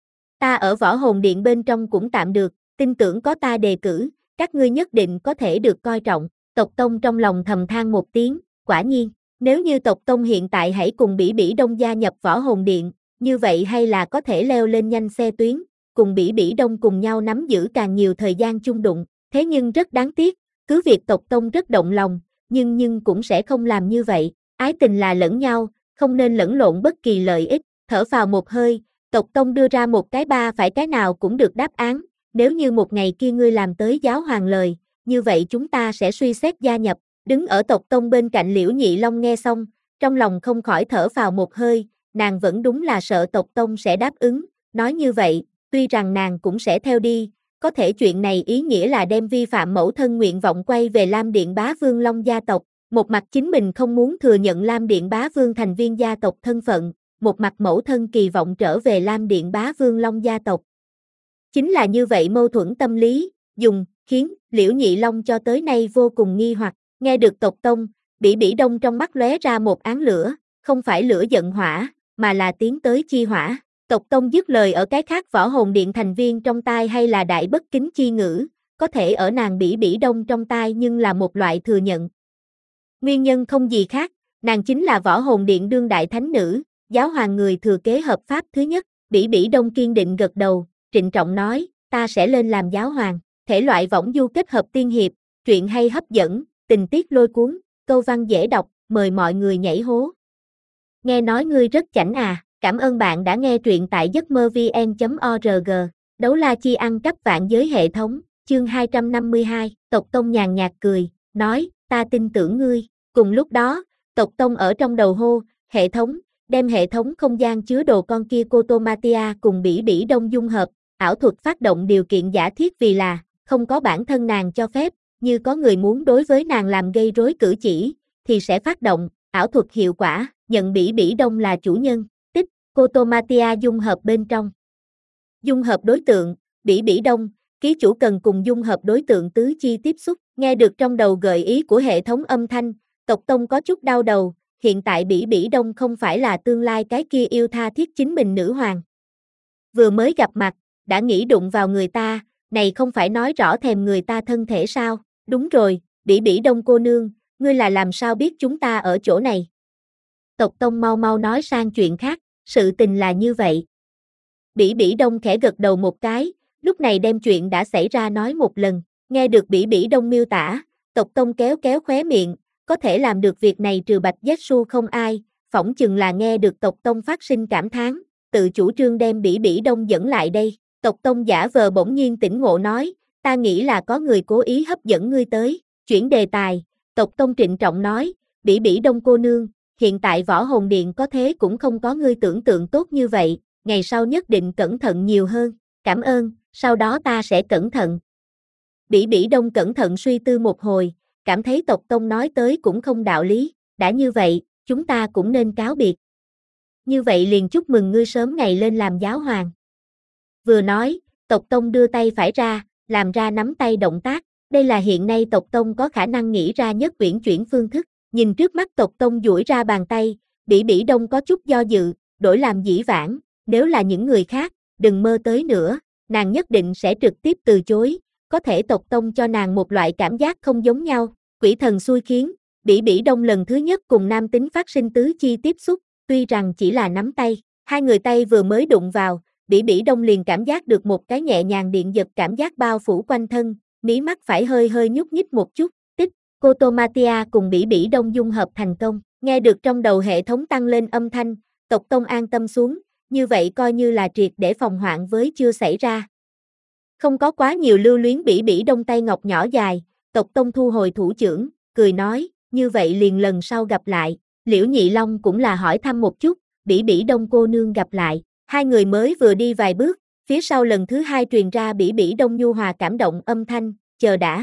Ta ở võ hồn điện bên trong cũng tạm được, tin tưởng có ta đề cử, các ngươi nhất định có thể được coi trọng, tộc tông trong lòng thầm than một tiếng, quả nhiên, nếu như tộc tông hiện tại hãy cùng Bỉ Bỉ Đông gia nhập võ hồn điện, như vậy hay là có thể leo lên nhanh xe tuyến, cùng Bỉ Bỉ Đông cùng nhau nắm giữ càng nhiều thời gian chung đụng, thế nhưng rất đáng tiếc, cứ việc tộc tông rất động lòng, nhưng nhưng cũng sẽ không làm như vậy, ái tình là lẫn nhau, không nên lẫn lộn bất kỳ lợi ích, thở phào một hơi, tộc tông đưa ra một cái ba phải cái nào cũng được đáp án, nếu như một ngày kia ngươi làm tới giáo hoàng lời, như vậy chúng ta sẽ suy xét gia nhập, đứng ở tộc tông bên cạnh Liễu Nhị Long nghe xong, trong lòng không khỏi thở phào một hơi, nàng vẫn đúng là sợ tộc tông sẽ đáp ứng, nói như vậy, tuy rằng nàng cũng sẽ theo đi, có thể chuyện này ý nghĩa là đem vi phạm mẫu thân nguyện vọng quay về Lam Điện Bá Vương Long gia tộc, một mặt chính mình không muốn thừa nhận Lam Điện Bá Vương thành viên gia tộc thân phận, một mặt mẫu thân kỳ vọng trở về Lam Điện Bá Vương Long gia tộc. Chính là như vậy mâu thuẫn tâm lý, dùng, khiến Liễu Nhị Long cho tới nay vô cùng nghi hoặc, nghe được tộc tông, Bỉ Bỉ Đông trong mắt lóe ra một áng lửa, không phải lửa giận hỏa, mà là tiến tới chi hỏa. Tộc tông dứt lời ở cái khác võ hồn điện thành viên trong tai hay là đại bất kính chi ngữ, có thể ở nàng Bỉ Bỉ Đông trong tai nhưng là một loại thừa nhận. Nguyên nhân không gì khác, nàng chính là võ hồn điện đương đại thánh nữ, giáo hoàng người thừa kế hợp pháp thứ nhất, Bỉ Bỉ Đông kiên định gật đầu, trịnh trọng nói, ta sẽ lên làm giáo hoàng, thể loại võng du kết hợp tiên hiệp, truyện hay hấp dẫn, tình tiết lôi cuốn, câu văn dễ đọc, mời mọi người nhảy hố. Nghe nói ngươi rất chảnh à, cảm ơn bạn đã nghe truyện tại giấc mơ vn chấm org, đấu la chi ăn cắp vạn giới hệ thống, chương hai trăm năm mươi hai, tộc tông nhàn nhạt cười, nói, ta tin tưởng ngươi, cùng lúc đó, Tộc Tông ở trong đầu hô, hệ thống, đem hệ thống không gian chứa đồ con kia Cotomatia cùng Bỉ Bỉ Đông dung hợp, ảo thuật phát động điều kiện giả thiết vì là, không có bản thân nàng cho phép, như có người muốn đối với nàng làm gây rối cử chỉ, thì sẽ phát động, ảo thuật hiệu quả, nhận Bỉ Bỉ Đông là chủ nhân, tích, Cotomatia dung hợp bên trong. Dung hợp đối tượng, Bỉ Bỉ Đông, ký chủ cần cùng dung hợp đối tượng tứ chi tiếp xúc, nghe được trong đầu gợi ý của hệ thống âm thanh, Tộc Tông có chút đau đầu, hiện tại Bỉ Bỉ Đông không phải là tương lai cái kia yêu tha thiết chính mình nữ hoàng. Vừa mới gặp mặt, đã nghĩ đụng vào người ta, này không phải nói rõ thèm người ta thân thể sao, đúng rồi, Bỉ Bỉ Đông cô nương, ngươi là làm sao biết chúng ta ở chỗ này? Tộc Tông mau mau nói sang chuyện khác, sự tình là như vậy. Bỉ Bỉ Đông khẽ gật đầu một cái, lúc này đem chuyện đã xảy ra nói một lần, nghe được Bỉ Bỉ Đông miêu tả, Tộc Tông kéo kéo khóe miệng, có thể làm được việc này trừ Bạch Giác Su không ai, phỏng chừng là nghe được Tộc Tông phát sinh cảm thán, tự chủ trương đem Bỉ Bỉ Đông dẫn lại đây. Tộc Tông giả vờ bỗng nhiên tỉnh ngộ nói, ta nghĩ là có người cố ý hấp dẫn ngươi tới, chuyển đề tài, Tộc Tông trịnh trọng nói, Bỉ Bỉ Đông cô nương, hiện tại Võ Hồn Điện có thế cũng không có ngươi tưởng tượng tốt như vậy, ngày sau nhất định cẩn thận nhiều hơn, cảm ơn, sau đó ta sẽ cẩn thận. Bỉ Bỉ Đông cẩn thận suy tư một hồi, cảm thấy Tộc Tông nói tới cũng không đạo lý, đã như vậy, chúng ta cũng nên cáo biệt. Như vậy liền chúc mừng ngươi sớm ngày lên làm giáo hoàng. Vừa nói, Tộc Tông đưa tay phải ra, làm ra nắm tay động tác, đây là hiện nay Tộc Tông có khả năng nghĩ ra nhất uyển chuyển phương thức, nhìn trước mắt Tộc Tông duỗi ra bàn tay, Bỉ Bỉ Đông có chút do dự, đổi làm dĩ vãng, nếu là những người khác, đừng mơ tới nữa, nàng nhất định sẽ trực tiếp từ chối, có thể Tộc Tông cho nàng một loại cảm giác không giống nhau, quỷ thần xui khiến, Bỉ Bỉ Đông lần thứ nhất cùng nam tính phát sinh tứ chi tiếp xúc, tuy rằng chỉ là nắm tay, hai người tay vừa mới đụng vào, Bỉ Bỉ Đông liền cảm giác được một cái nhẹ nhàng điện giật cảm giác bao phủ quanh thân, mí mắt phải hơi hơi nhúc nhích một chút, tích, Cotomatia cùng Bỉ Bỉ Đông dung hợp thành công, nghe được trong đầu hệ thống tăng lên âm thanh, Tộc Tông an tâm xuống, như vậy coi như là triệt để phòng hoạn với chưa xảy ra. Không có quá nhiều lưu luyến Bỉ Bỉ Đông tay ngọc nhỏ dài, Tộc Tông thu hồi thủ trưởng, cười nói, như vậy liền lần sau gặp lại, Liễu Nhị Long cũng là hỏi thăm một chút, Bỉ Bỉ Đông cô nương gặp lại, hai người mới vừa đi vài bước, phía sau lần thứ hai truyền ra Bỉ Bỉ Đông nhu hòa cảm động âm thanh, chờ đã.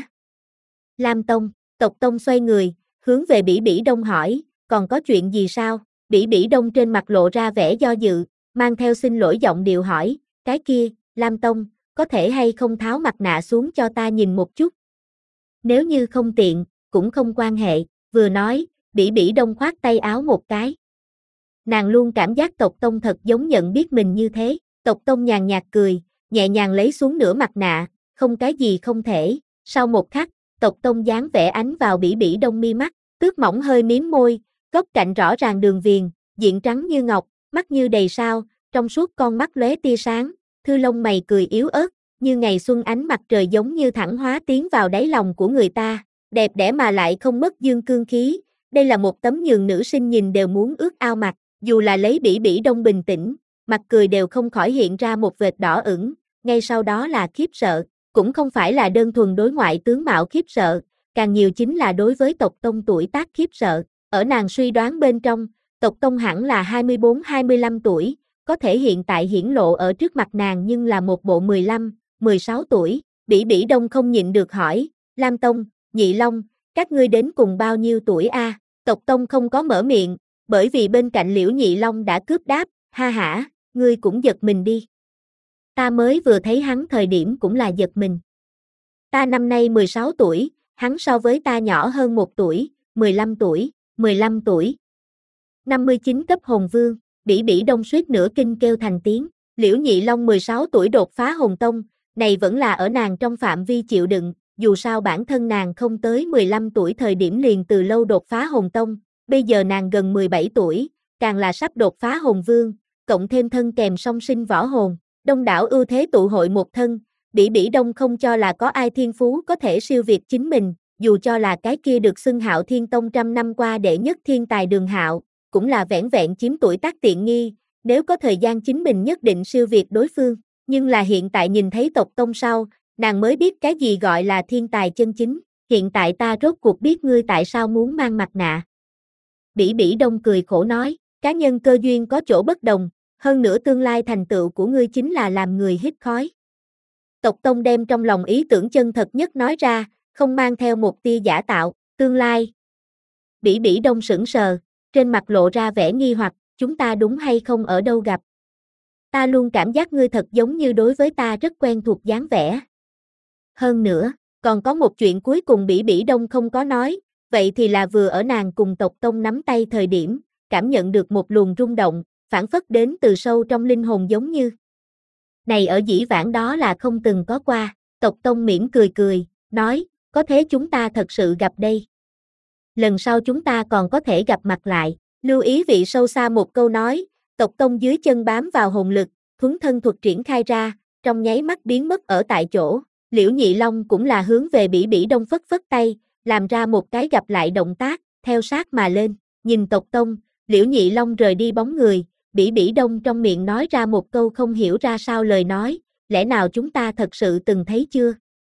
Lam Tông, Tộc Tông xoay người, hướng về Bỉ Bỉ Đông hỏi, còn có chuyện gì sao? Bỉ Bỉ Đông trên mặt lộ ra vẻ do dự, mang theo xin lỗi giọng điệu hỏi, cái kia, Lam Tông, có thể hay không tháo mặt nạ xuống cho ta nhìn một chút? Nếu như không tiện, cũng không quan hệ, vừa nói, Bỉ Bỉ Đông khoát tay áo một cái. Nàng luôn cảm giác Tộc Tông thật giống nhận biết mình như thế, Tộc Tông nhàn nhạt cười, nhẹ nhàng lấy xuống nửa mặt nạ, không cái gì không thể, sau một khắc, Tộc Tông dáng vẻ ánh vào Bỉ Bỉ Đông mi mắt, tước mỏng hơi miếm môi, góc cạnh rõ ràng đường viền, diện trắng như ngọc, mắt như đầy sao, trong suốt con mắt lóe tia sáng, thư lông mày cười yếu ớt, như ngày xuân ánh mặt trời giống như thẳng hóa tiến vào đáy lòng của người ta, đẹp đẽ mà lại không mất dương cương khí, đây là một tấm nhường nữ sinh nhìn đều muốn ước ao mặt, dù là lấy Bỉ Bỉ Đông bình tĩnh, mặt cười đều không khỏi hiện ra một vệt đỏ ửng, ngay sau đó là khiếp sợ, cũng không phải là đơn thuần đối ngoại tướng mạo khiếp sợ, càng nhiều chính là đối với Tộc Tông tuổi tác khiếp sợ, ở nàng suy đoán bên trong, Tộc Tông hẳn là hai mươi bốn hai mươi lăm tuổi, có thể hiện tại hiển lộ ở trước mặt nàng nhưng là một bộ mười lăm, mười sáu tuổi, Bỉ Bỉ Đông không nhịn được hỏi, Lam Tông, Nhị Long, các ngươi đến cùng bao nhiêu tuổi a? À? Tộc Tông không có mở miệng, bởi vì bên cạnh Liễu Nhị Long đã cướp đáp, ha hả, ngươi cũng giật mình đi. Ta mới vừa thấy hắn thời điểm cũng là giật mình. Ta năm nay mười sáu tuổi, hắn so với ta nhỏ hơn một tuổi, mười lăm tuổi, mười lăm tuổi. năm mươi chín cấp hồn vương, Bỉ Bỉ Đông suýt nửa kinh kêu thành tiếng, Liễu Nhị Long mười sáu tuổi đột phá hồn tông, này vẫn là ở nàng trong phạm vi chịu đựng, dù sao bản thân nàng không tới mười lăm tuổi thời điểm liền từ lâu đột phá hồn tông, bây giờ nàng gần mười bảy tuổi, càng là sắp đột phá hồn vương, cộng thêm thân kèm song sinh võ hồn, đông đảo ưu thế tụ hội một thân, Bỉ Bỉ Đông không cho là có ai thiên phú có thể siêu việt chính mình, dù cho là cái kia được xưng Hạo Thiên Tông trăm năm qua đệ nhất thiên tài Đường Hạo, cũng là vẻn vẹn chiếm tuổi tác tiện nghi, nếu có thời gian chính mình nhất định siêu việt đối phương, nhưng là hiện tại nhìn thấy Tộc Tông sau, nàng mới biết cái gì gọi là thiên tài chân chính, hiện tại ta rốt cuộc biết ngươi tại sao muốn mang mặt nạ. Bỉ Bỉ Đông cười khổ nói, cá nhân cơ duyên có chỗ bất đồng, hơn nữa tương lai thành tựu của ngươi chính là làm người hít khói. Tộc Tông đem trong lòng ý tưởng chân thật nhất nói ra, không mang theo một tia giả tạo, tương lai. Bỉ Bỉ Đông sững sờ, trên mặt lộ ra vẻ nghi hoặc, chúng ta đúng hay không ở đâu gặp. Ta luôn cảm giác ngươi thật giống như đối với ta rất quen thuộc dáng vẻ. Hơn nữa, còn có một chuyện cuối cùng Bỉ Bỉ Đông không có nói, vậy thì là vừa ở nàng cùng tộc Tông nắm tay thời điểm, cảm nhận được một luồng rung động, phản phất đến từ sâu trong linh hồn giống như. Này ở dĩ vãng đó là không từng có qua, tộc Tông mỉm cười cười, nói, có thế chúng ta thật sự gặp đây. Lần sau chúng ta còn có thể gặp mặt lại, lưu ý vị sâu xa một câu nói, tộc Tông dưới chân bám vào hồn lực, thuấn thân thuật triển khai ra, trong nháy mắt biến mất ở tại chỗ, Liễu Nhị Long cũng là hướng về Bỉ Bỉ Đông phất phất tay, làm ra một cái gặp lại động tác, theo sát mà lên, nhìn tộc Tông, Liễu Nhị Long rời đi bóng người, Bỉ Bỉ Đông trong miệng nói ra một câu không hiểu ra sao lời nói, lẽ nào chúng ta thật sự từng thấy chưa?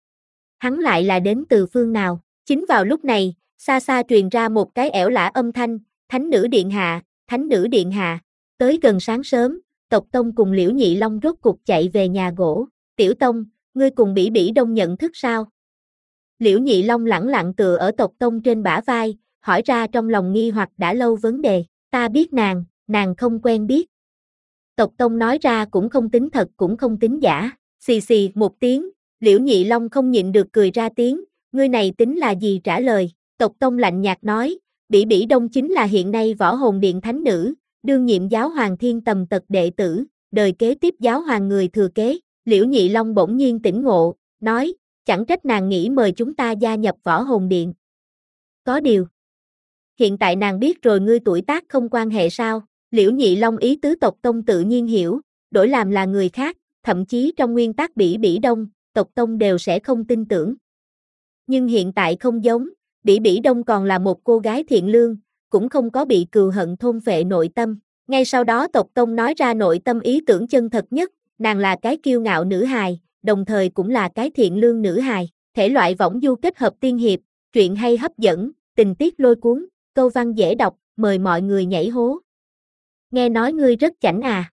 Hắn lại là đến từ phương nào? Chính vào lúc này, xa xa truyền ra một cái ẻo lả âm thanh, Thánh nữ điện hạ, Thánh nữ điện hạ, tới gần sáng sớm, tộc Tông cùng Liễu Nhị Long rốt cục chạy về nhà gỗ, Tiểu Tông, ngươi cùng Bỉ Bỉ Đông nhận thức sao? Liễu Nhị Long lẳng lặng tựa ở tộc Tông trên bả vai, hỏi ra trong lòng nghi hoặc đã lâu vấn đề, ta biết nàng, nàng không quen biết. Tộc Tông nói ra cũng không tính thật cũng không tính giả, xì xì một tiếng, Liễu Nhị Long không nhịn được cười ra tiếng, ngươi này tính là gì trả lời, tộc Tông lạnh nhạt nói, Bỉ Bỉ Đông chính là hiện nay Võ Hồn Điện thánh nữ, đương nhiệm giáo hoàng thiên tầm tật đệ tử, đời kế tiếp giáo hoàng người thừa kế, Liễu Nhị Long bỗng nhiên tỉnh ngộ, nói, chẳng trách nàng nghĩ mời chúng ta gia nhập Võ Hồn Điện. Có điều, hiện tại nàng biết rồi ngươi tuổi tác không quan hệ sao, Liễu Nhị Long ý tứ tộc Tông tự nhiên hiểu, đổi làm là người khác, thậm chí trong nguyên tắc Bỉ Bỉ Đông, tộc Tông đều sẽ không tin tưởng. Nhưng hiện tại không giống, Bỉ Bỉ Đông còn là một cô gái thiện lương, cũng không có bị cừu hận thôn phệ nội tâm. Ngay sau đó tộc Tông nói ra nội tâm ý tưởng chân thật nhất, nàng là cái kiêu ngạo nữ hài, đồng thời cũng là cái thiện lương nữ hài, thể loại võng du kết hợp tiên hiệp, truyện hay hấp dẫn, tình tiết lôi cuốn, câu văn dễ đọc, mời mọi người nhảy hố. Nghe nói ngươi rất chảnh à.